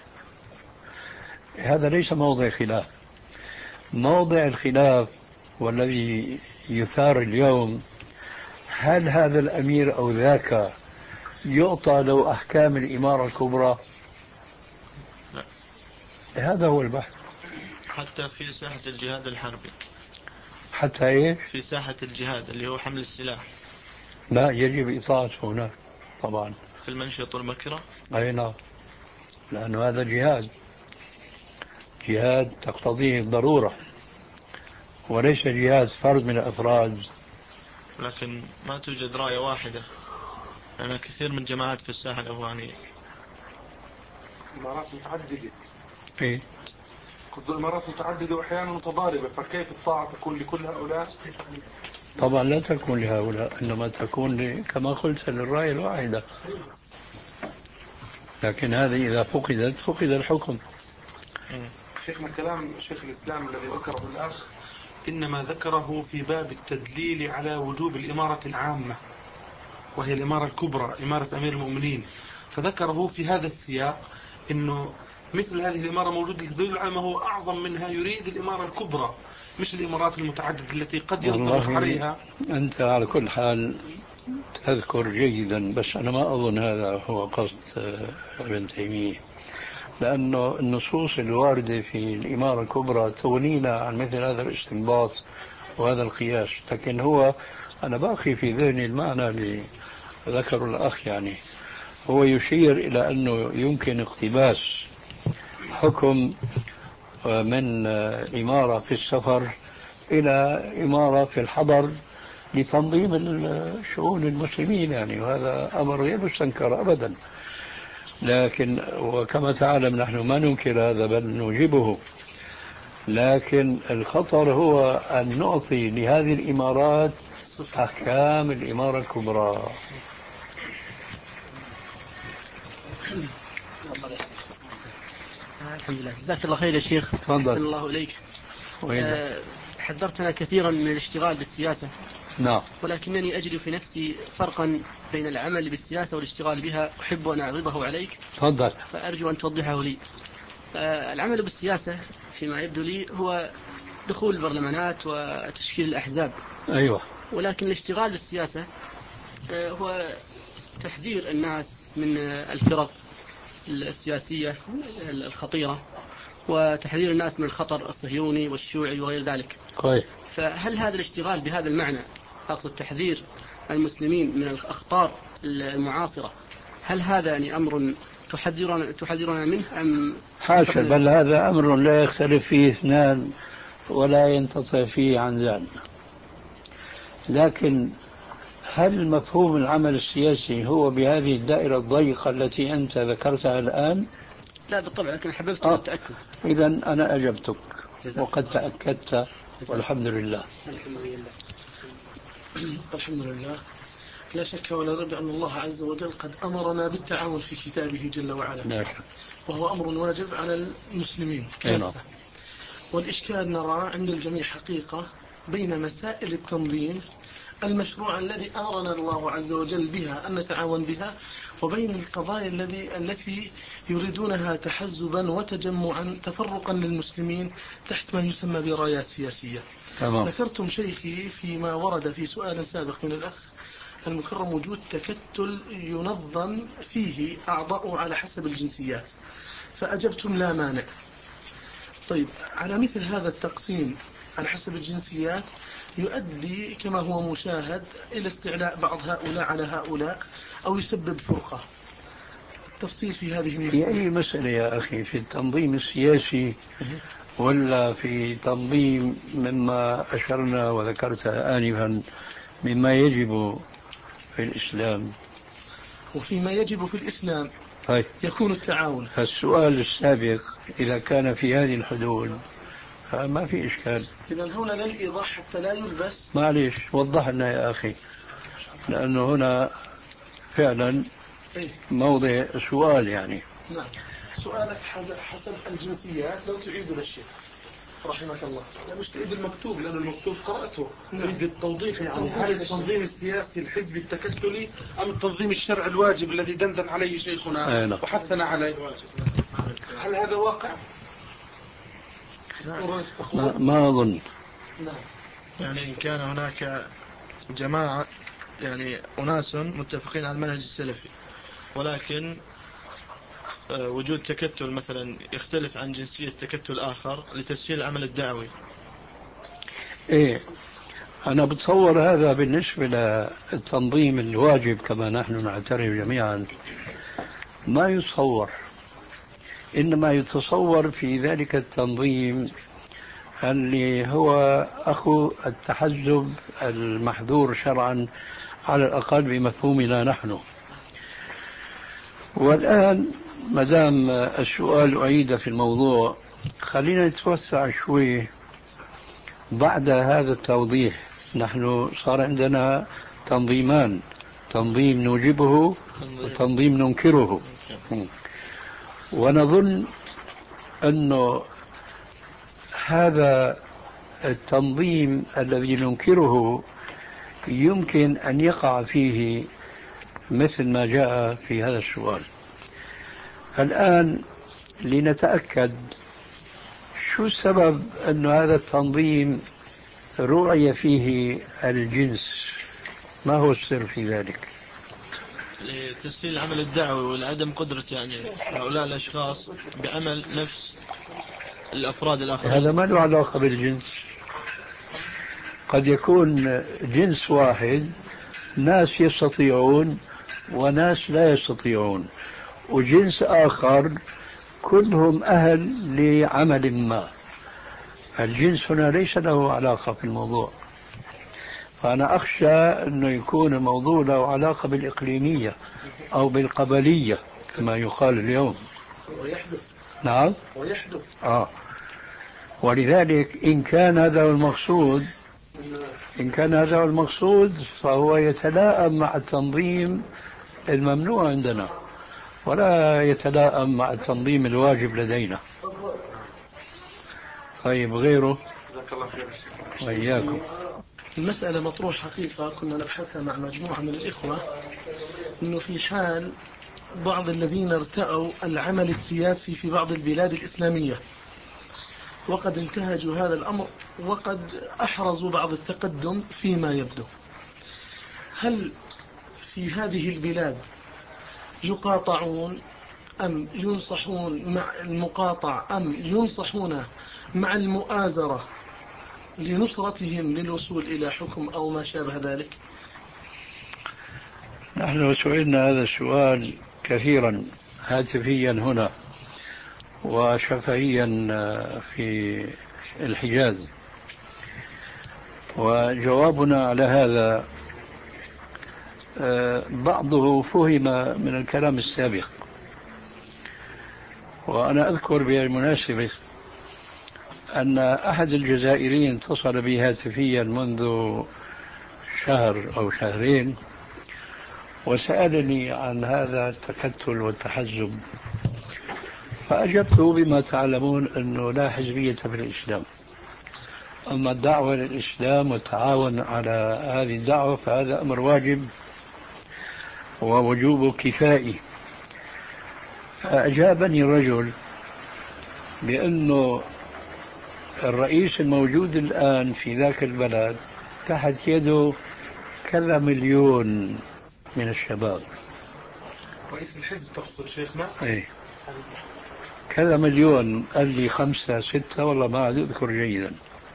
هذا ليس موضع خلاف. موضع الخلاف والذي يثار اليوم هل هذا الأمير أو ذاك يعطى له أحكام الإمارة الكبرى؟ لا. هذا هو البحث. حتى في ساحة الجهاد الحربي، حتى إيه؟ في ساحة الجهاد اللي هو حمل السلاح لا يجب إطاعته هناك طبعا في المنشط والمكره. أي نعم، لأنه هذا جهاد. جهاد تقتضيه الضرورة وليس جهاد فرد من الأفراد. لكن ما توجد راية واحدة، لأن يعني كثير من جماعات في الساحة الأفغانية إمارات متعددة. إيه؟ قد الإمارات متعددة وأحيانا متضاربة، فكيف الطاعة تكون لكل هؤلاء؟ طبعا لا تكون لهؤلاء، إنما تكون كما قلت للراية الواحدة. لكن هذه إذا فقدت فقد الحكم. شيخنا كلام شيخ الإسلام الذي ذكره الأخ إنما ذكره في باب التدليل على وجوب الإمارة العامة، وهي الإمارة الكبرى إمارة أمير المؤمنين، فذكره في هذا السياق إنه مثل هذه الإمارة موجودة لتدل على ما هو أعظم منها، يريد الإمارة الكبرى مش الإمارات المتعددة التي قد ينطبق عليها. أنت على كل حال تذكر جيدا، بس أنا ما أظن هذا هو قصد ابن تيمية، لأنه النصوص الواردة في الإمارة الكبرى تغنينا عن مثل هذا الاستنباط وهذا القياس. لكن هو أنا باقي في ذهني المعنى اللي ذكره الأخ، يعني هو يشير إلى أنه يمكن اقتباس حكم من إمارة في السفر إلى إمارة في الحضر لتنظيم الشؤون المسلمين، يعني وهذا أمر غير مستنكر أبدا. لكن وكما تعلم نحن ما ننكر هذا بل نوجبه، لكن الخطر هو أن نعطي لهذه الإمارات أحكام الإمارة الكبرى. الحمد لله، جزاك الله خير يا شيخ. تفضل. أحسن الله إليك. أه حذرتنا كثيرا من الاشتغال بالسياسة. نعم. ولكنني أجد في نفسي فرقا بين العمل بالسياسة والاشتغال بها، أحب أن أعرضه عليك. تفضل. فأرجو أن توضحه لي. أه العمل بالسياسة فيما يبدو لي هو دخول البرلمانات وتشكيل الأحزاب. أيوة. ولكن الاشتغال بالسياسة أه هو تحذير الناس من الفرق السياسية الخطيرة، وتحذير الناس من الخطر الصهيوني والشيوعي وغير ذلك. طيب. فهل هذا الاشتغال بهذا المعنى، أقصد تحذير المسلمين من الأخطار المعاصرة، هل هذا يعني أمر تحذرنا تحذرنا منه أم حاشا؟ بل هذا أمر لا يختلف فيه اثنان ولا ينتصف فيه عن ذلك. لكن هل مفهوم العمل السياسي هو بهذه الدائرة الضيقة التي أنت ذكرتها الآن؟ لا بالطبع، لكن حببت آه. التأكد. إذا أنا أجبتك وقد تأكدت والحمد لله. الحمد لله. الحمد لله. لا شك ولا ريب أن الله عز وجل قد أمرنا بالتعاون في كتابه جل وعلا. لا شك. وهو أمر واجب على المسلمين كافة. والإشكال نرى عند الجميع حقيقة بين مسائل التنظيم المشروع الذي أمرنا الله عز وجل بها أن نتعاون بها، وبين القضايا الذي التي يريدونها تحزبا وتجمعا تفرقا للمسلمين تحت ما يسمى برايات سياسية. تمام. ذكرتم شيخي فيما ورد في سؤال سابق من الأخ المكرم وجود تكتل ينظم فيه أعضاء على حسب الجنسيات، فأجبتم لا مانع. طيب، على مثل هذا التقسيم على حسب الجنسيات يؤدي كما هو مشاهد إلى استعلاء بعض هؤلاء على هؤلاء أو يسبب فرقة. التفصيل في هذه المسألة. في أي مسألة يا أخي؟ في التنظيم السياسي ولا في تنظيم مما أشرنا وذكرتها آنفا مما يجب في الإسلام؟ وفيما يجب في الإسلام طيب. يكون التعاون. فالسؤال السابق إذا كان في هذه الحدود فما في إشكال. إذا هنا للإيضاح حتى لا يلبس. معليش وضح لنا يا أخي، لأنه هنا فعلا موضع سؤال يعني. نعم. سؤالك حسب الجنسيات لو تعيد للشيخ رحمك الله. لا مش تعيد المكتوب لأن المكتوب قرأته. تعيد التوضيح يعني هل التنظيم السياسي الحزبي التكتلي أم التنظيم الشرعي الواجب الذي دندن عليه شيخنا أينا. وحثنا عليه؟ هل هذا واقع؟ ما, ما أظن. يعني إن كان هناك جماعة يعني أناس متفقين على المنهج السلفي، ولكن وجود تكتل مثلا يختلف عن جنسية تكتل آخر لتسهيل العمل الدعوي. إيه، أنا بتصور هذا بالنسبة للتنظيم الواجب كما نحن نعترف جميعا ما يتصور. إنما يتصور في ذلك التنظيم اللي هو أخو التحزب المحظور شرعا على الأقل بمفهومنا نحن. والآن مدام السؤال أعيد في الموضوع، خلينا نتوسع شوي بعد هذا التوضيح. نحن صار عندنا تنظيمان، تنظيم نوجبه وتنظيم ننكره، ونظن أنه هذا التنظيم الذي ننكره يمكن أن يقع فيه مثل ما جاء في هذا السؤال. الآن لنتأكد شو السبب أن هذا التنظيم رؤي فيه الجنس، ما هو السر في ذلك؟ لتسهيل العمل الدعوي ولعدم قدرة يعني هؤلاء الأشخاص بعمل نفس الأفراد الآخرين. هذا ما له علاقة بالجنس. قد يكون جنس واحد ناس يستطيعون وناس لا يستطيعون، وجنس آخر كلهم أهل لعمل ما. الجنس هنا ليس له علاقة في الموضوع. فأنا أخشى أنه يكون الموضوع له علاقة بالإقليمية أو بالقبلية كما يقال اليوم. ويحدث. نعم ويحدث. آه. ولذلك إن كان هذا هو المقصود إن كان هذا هو المقصود فهو يتلائم مع التنظيم الممنوع عندنا ولا يتلائم مع التنظيم الواجب لدينا. طيب غيره؟ جزاك الله خير. وإياكم. المسألة مطروح حقيقة كنا نبحثها مع مجموعة من الإخوة، أنه في حال بعض الذين ارتأوا العمل السياسي في بعض البلاد الإسلامية وقد انتهجوا هذا الأمر وقد أحرزوا بعض التقدم فيما يبدو، هل في هذه البلاد يقاطعون أم ينصحون مع المقاطع أم ينصحون مع المؤازرة لنصرتهم للوصول إلى حكم أو ما شابه ذلك؟ نحن سئلنا هذا السؤال كثيرا هاتفيا هنا وشفهيا في الحجاز، وجوابنا على هذا بعضه فهم من الكلام السابق. وأنا أذكر بالمناسبة أن أحد الجزائريين اتصل بي هاتفيا منذ شهر أو شهرين وسألني عن هذا التكتل والتحزب، فأجبته بما تعلمون أنه لا حزبية في الإسلام، أما الدعوة للإسلام والتعاون على هذه الدعوة فهذا أمر واجب ووجوبه كفائي. فأجابني الرجل بأنه الرئيس الموجود الآن في ذاك البلد تحت يده كذا مليون من الشباب. رئيس الحزب تقصد شيخنا؟ ايه كذا مليون، قال لي خمسة ستة والله ما أذكر جيدا.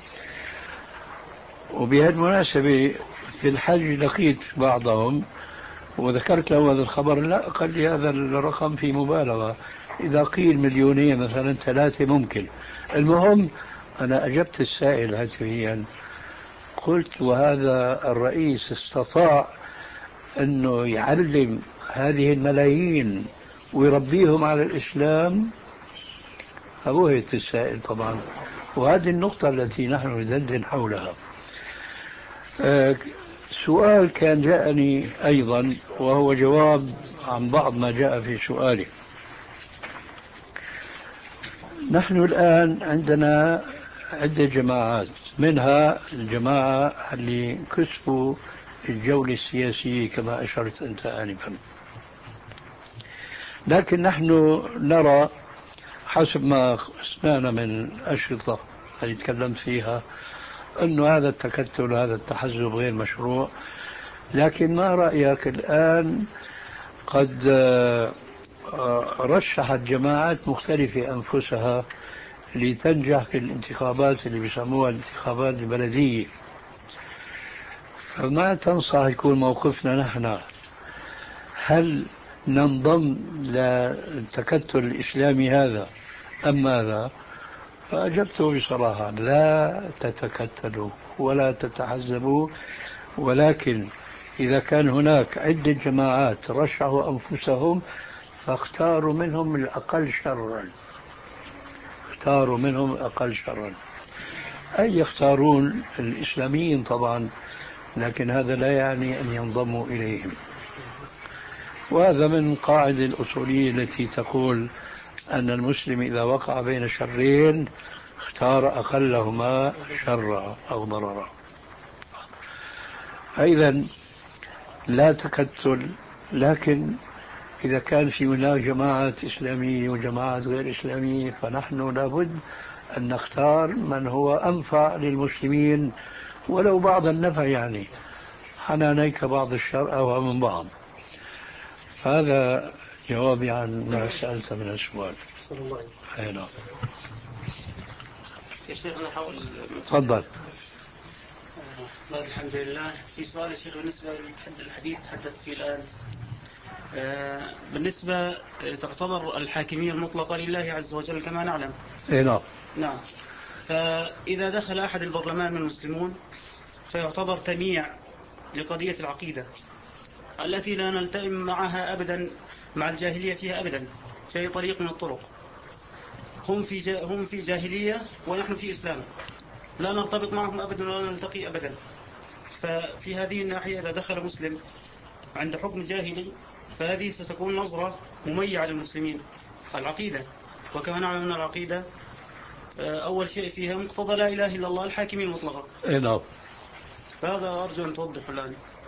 وبهالمناسبة في الحج لقيت بعضهم وذكرت له هذا الخبر، لا قال لي هذا الرقم في مبالغة، إذا قيل مليونين مثلا ثلاثة ممكن. المهم أنا أجبت السائل هاتفيا قلت وهذا الرئيس استطاع أنه يعلم هذه الملايين ويربيهم على الإسلام؟ فبهت السائل طبعا، وهذه النقطة التي نحن ندندن حولها. أه سؤال كان جاءني أيضا وهو جواب عن بعض ما جاء في سؤالي. نحن الآن عندنا عدة جماعات، منها الجماعة اللي كسبوا الجولة السياسية كما أشرت أنت آنفا، لكن نحن نرى حسب ما سمعنا من أشرطة اللي تكلمت فيها أنه هذا التكتل هذا التحزب غير مشروع. لكن ما رأيك الآن قد رشحت جماعات مختلفة أنفسها لتنجح في الانتخابات اللي بيسموها الانتخابات البلدية، فما تنصح يكون موقفنا نحن؟ هل ننضم للتكتل الإسلامي هذا أم ماذا؟ فأجبته بصراحة: لا تتكتلوا ولا تتحزبوا، ولكن إذا كان هناك عدة جماعات رشحوا أنفسهم فاختاروا منهم الأقل شرا، اختاروا منهم الأقل شرا، أي يختارون الإسلاميين طبعا، لكن هذا لا يعني أن ينضموا إليهم. وهذا من قاعدة الأصولية التي تقول أن المسلم إذا وقع بين شرين اختار أقلهما شرا أو ضررا. إذن لا تكتل، لكن إذا كان في هناك جماعة إسلامية وجماعات غير إسلامية فنحن لابد أن نختار من هو أنفع للمسلمين ولو بعض النفع، يعني حنانيك بعض الشر أو من بعض. هذا جوابي عن ما سألت من السؤال. حينا. يا شيخ أنا حاول. تفضل. الحمد لله. في سؤال يا شيخ بالنسبة للحديث تحدث فيه الآن، بالنسبة تعتبر الحاكمية المطلقة لله عز وجل كما نعلم. إيه نعم. نعم. فإذا دخل أحد البرلمان من المسلمون فيعتبر تمييع لقضية العقيدة التي لا نلتئم معها أبدا، مع الجاهلية فيها أبدا في أي طريق من الطرق. هم في هم في جاهلية ونحن في إسلام، لا نرتبط معهم أبدا ولا نلتقي أبدا. ففي هذه الناحية إذا دخل مسلم عند حكم جاهلي فهذه ستكون نظرة مميعة للمسلمين العقيدة، وكما نعلم أن العقيدة أول شيء فيها مقتضى لا إله إلا الله الحاكمية المطلقة. إيه نعم. فهذا أرجو أن توضح الآن.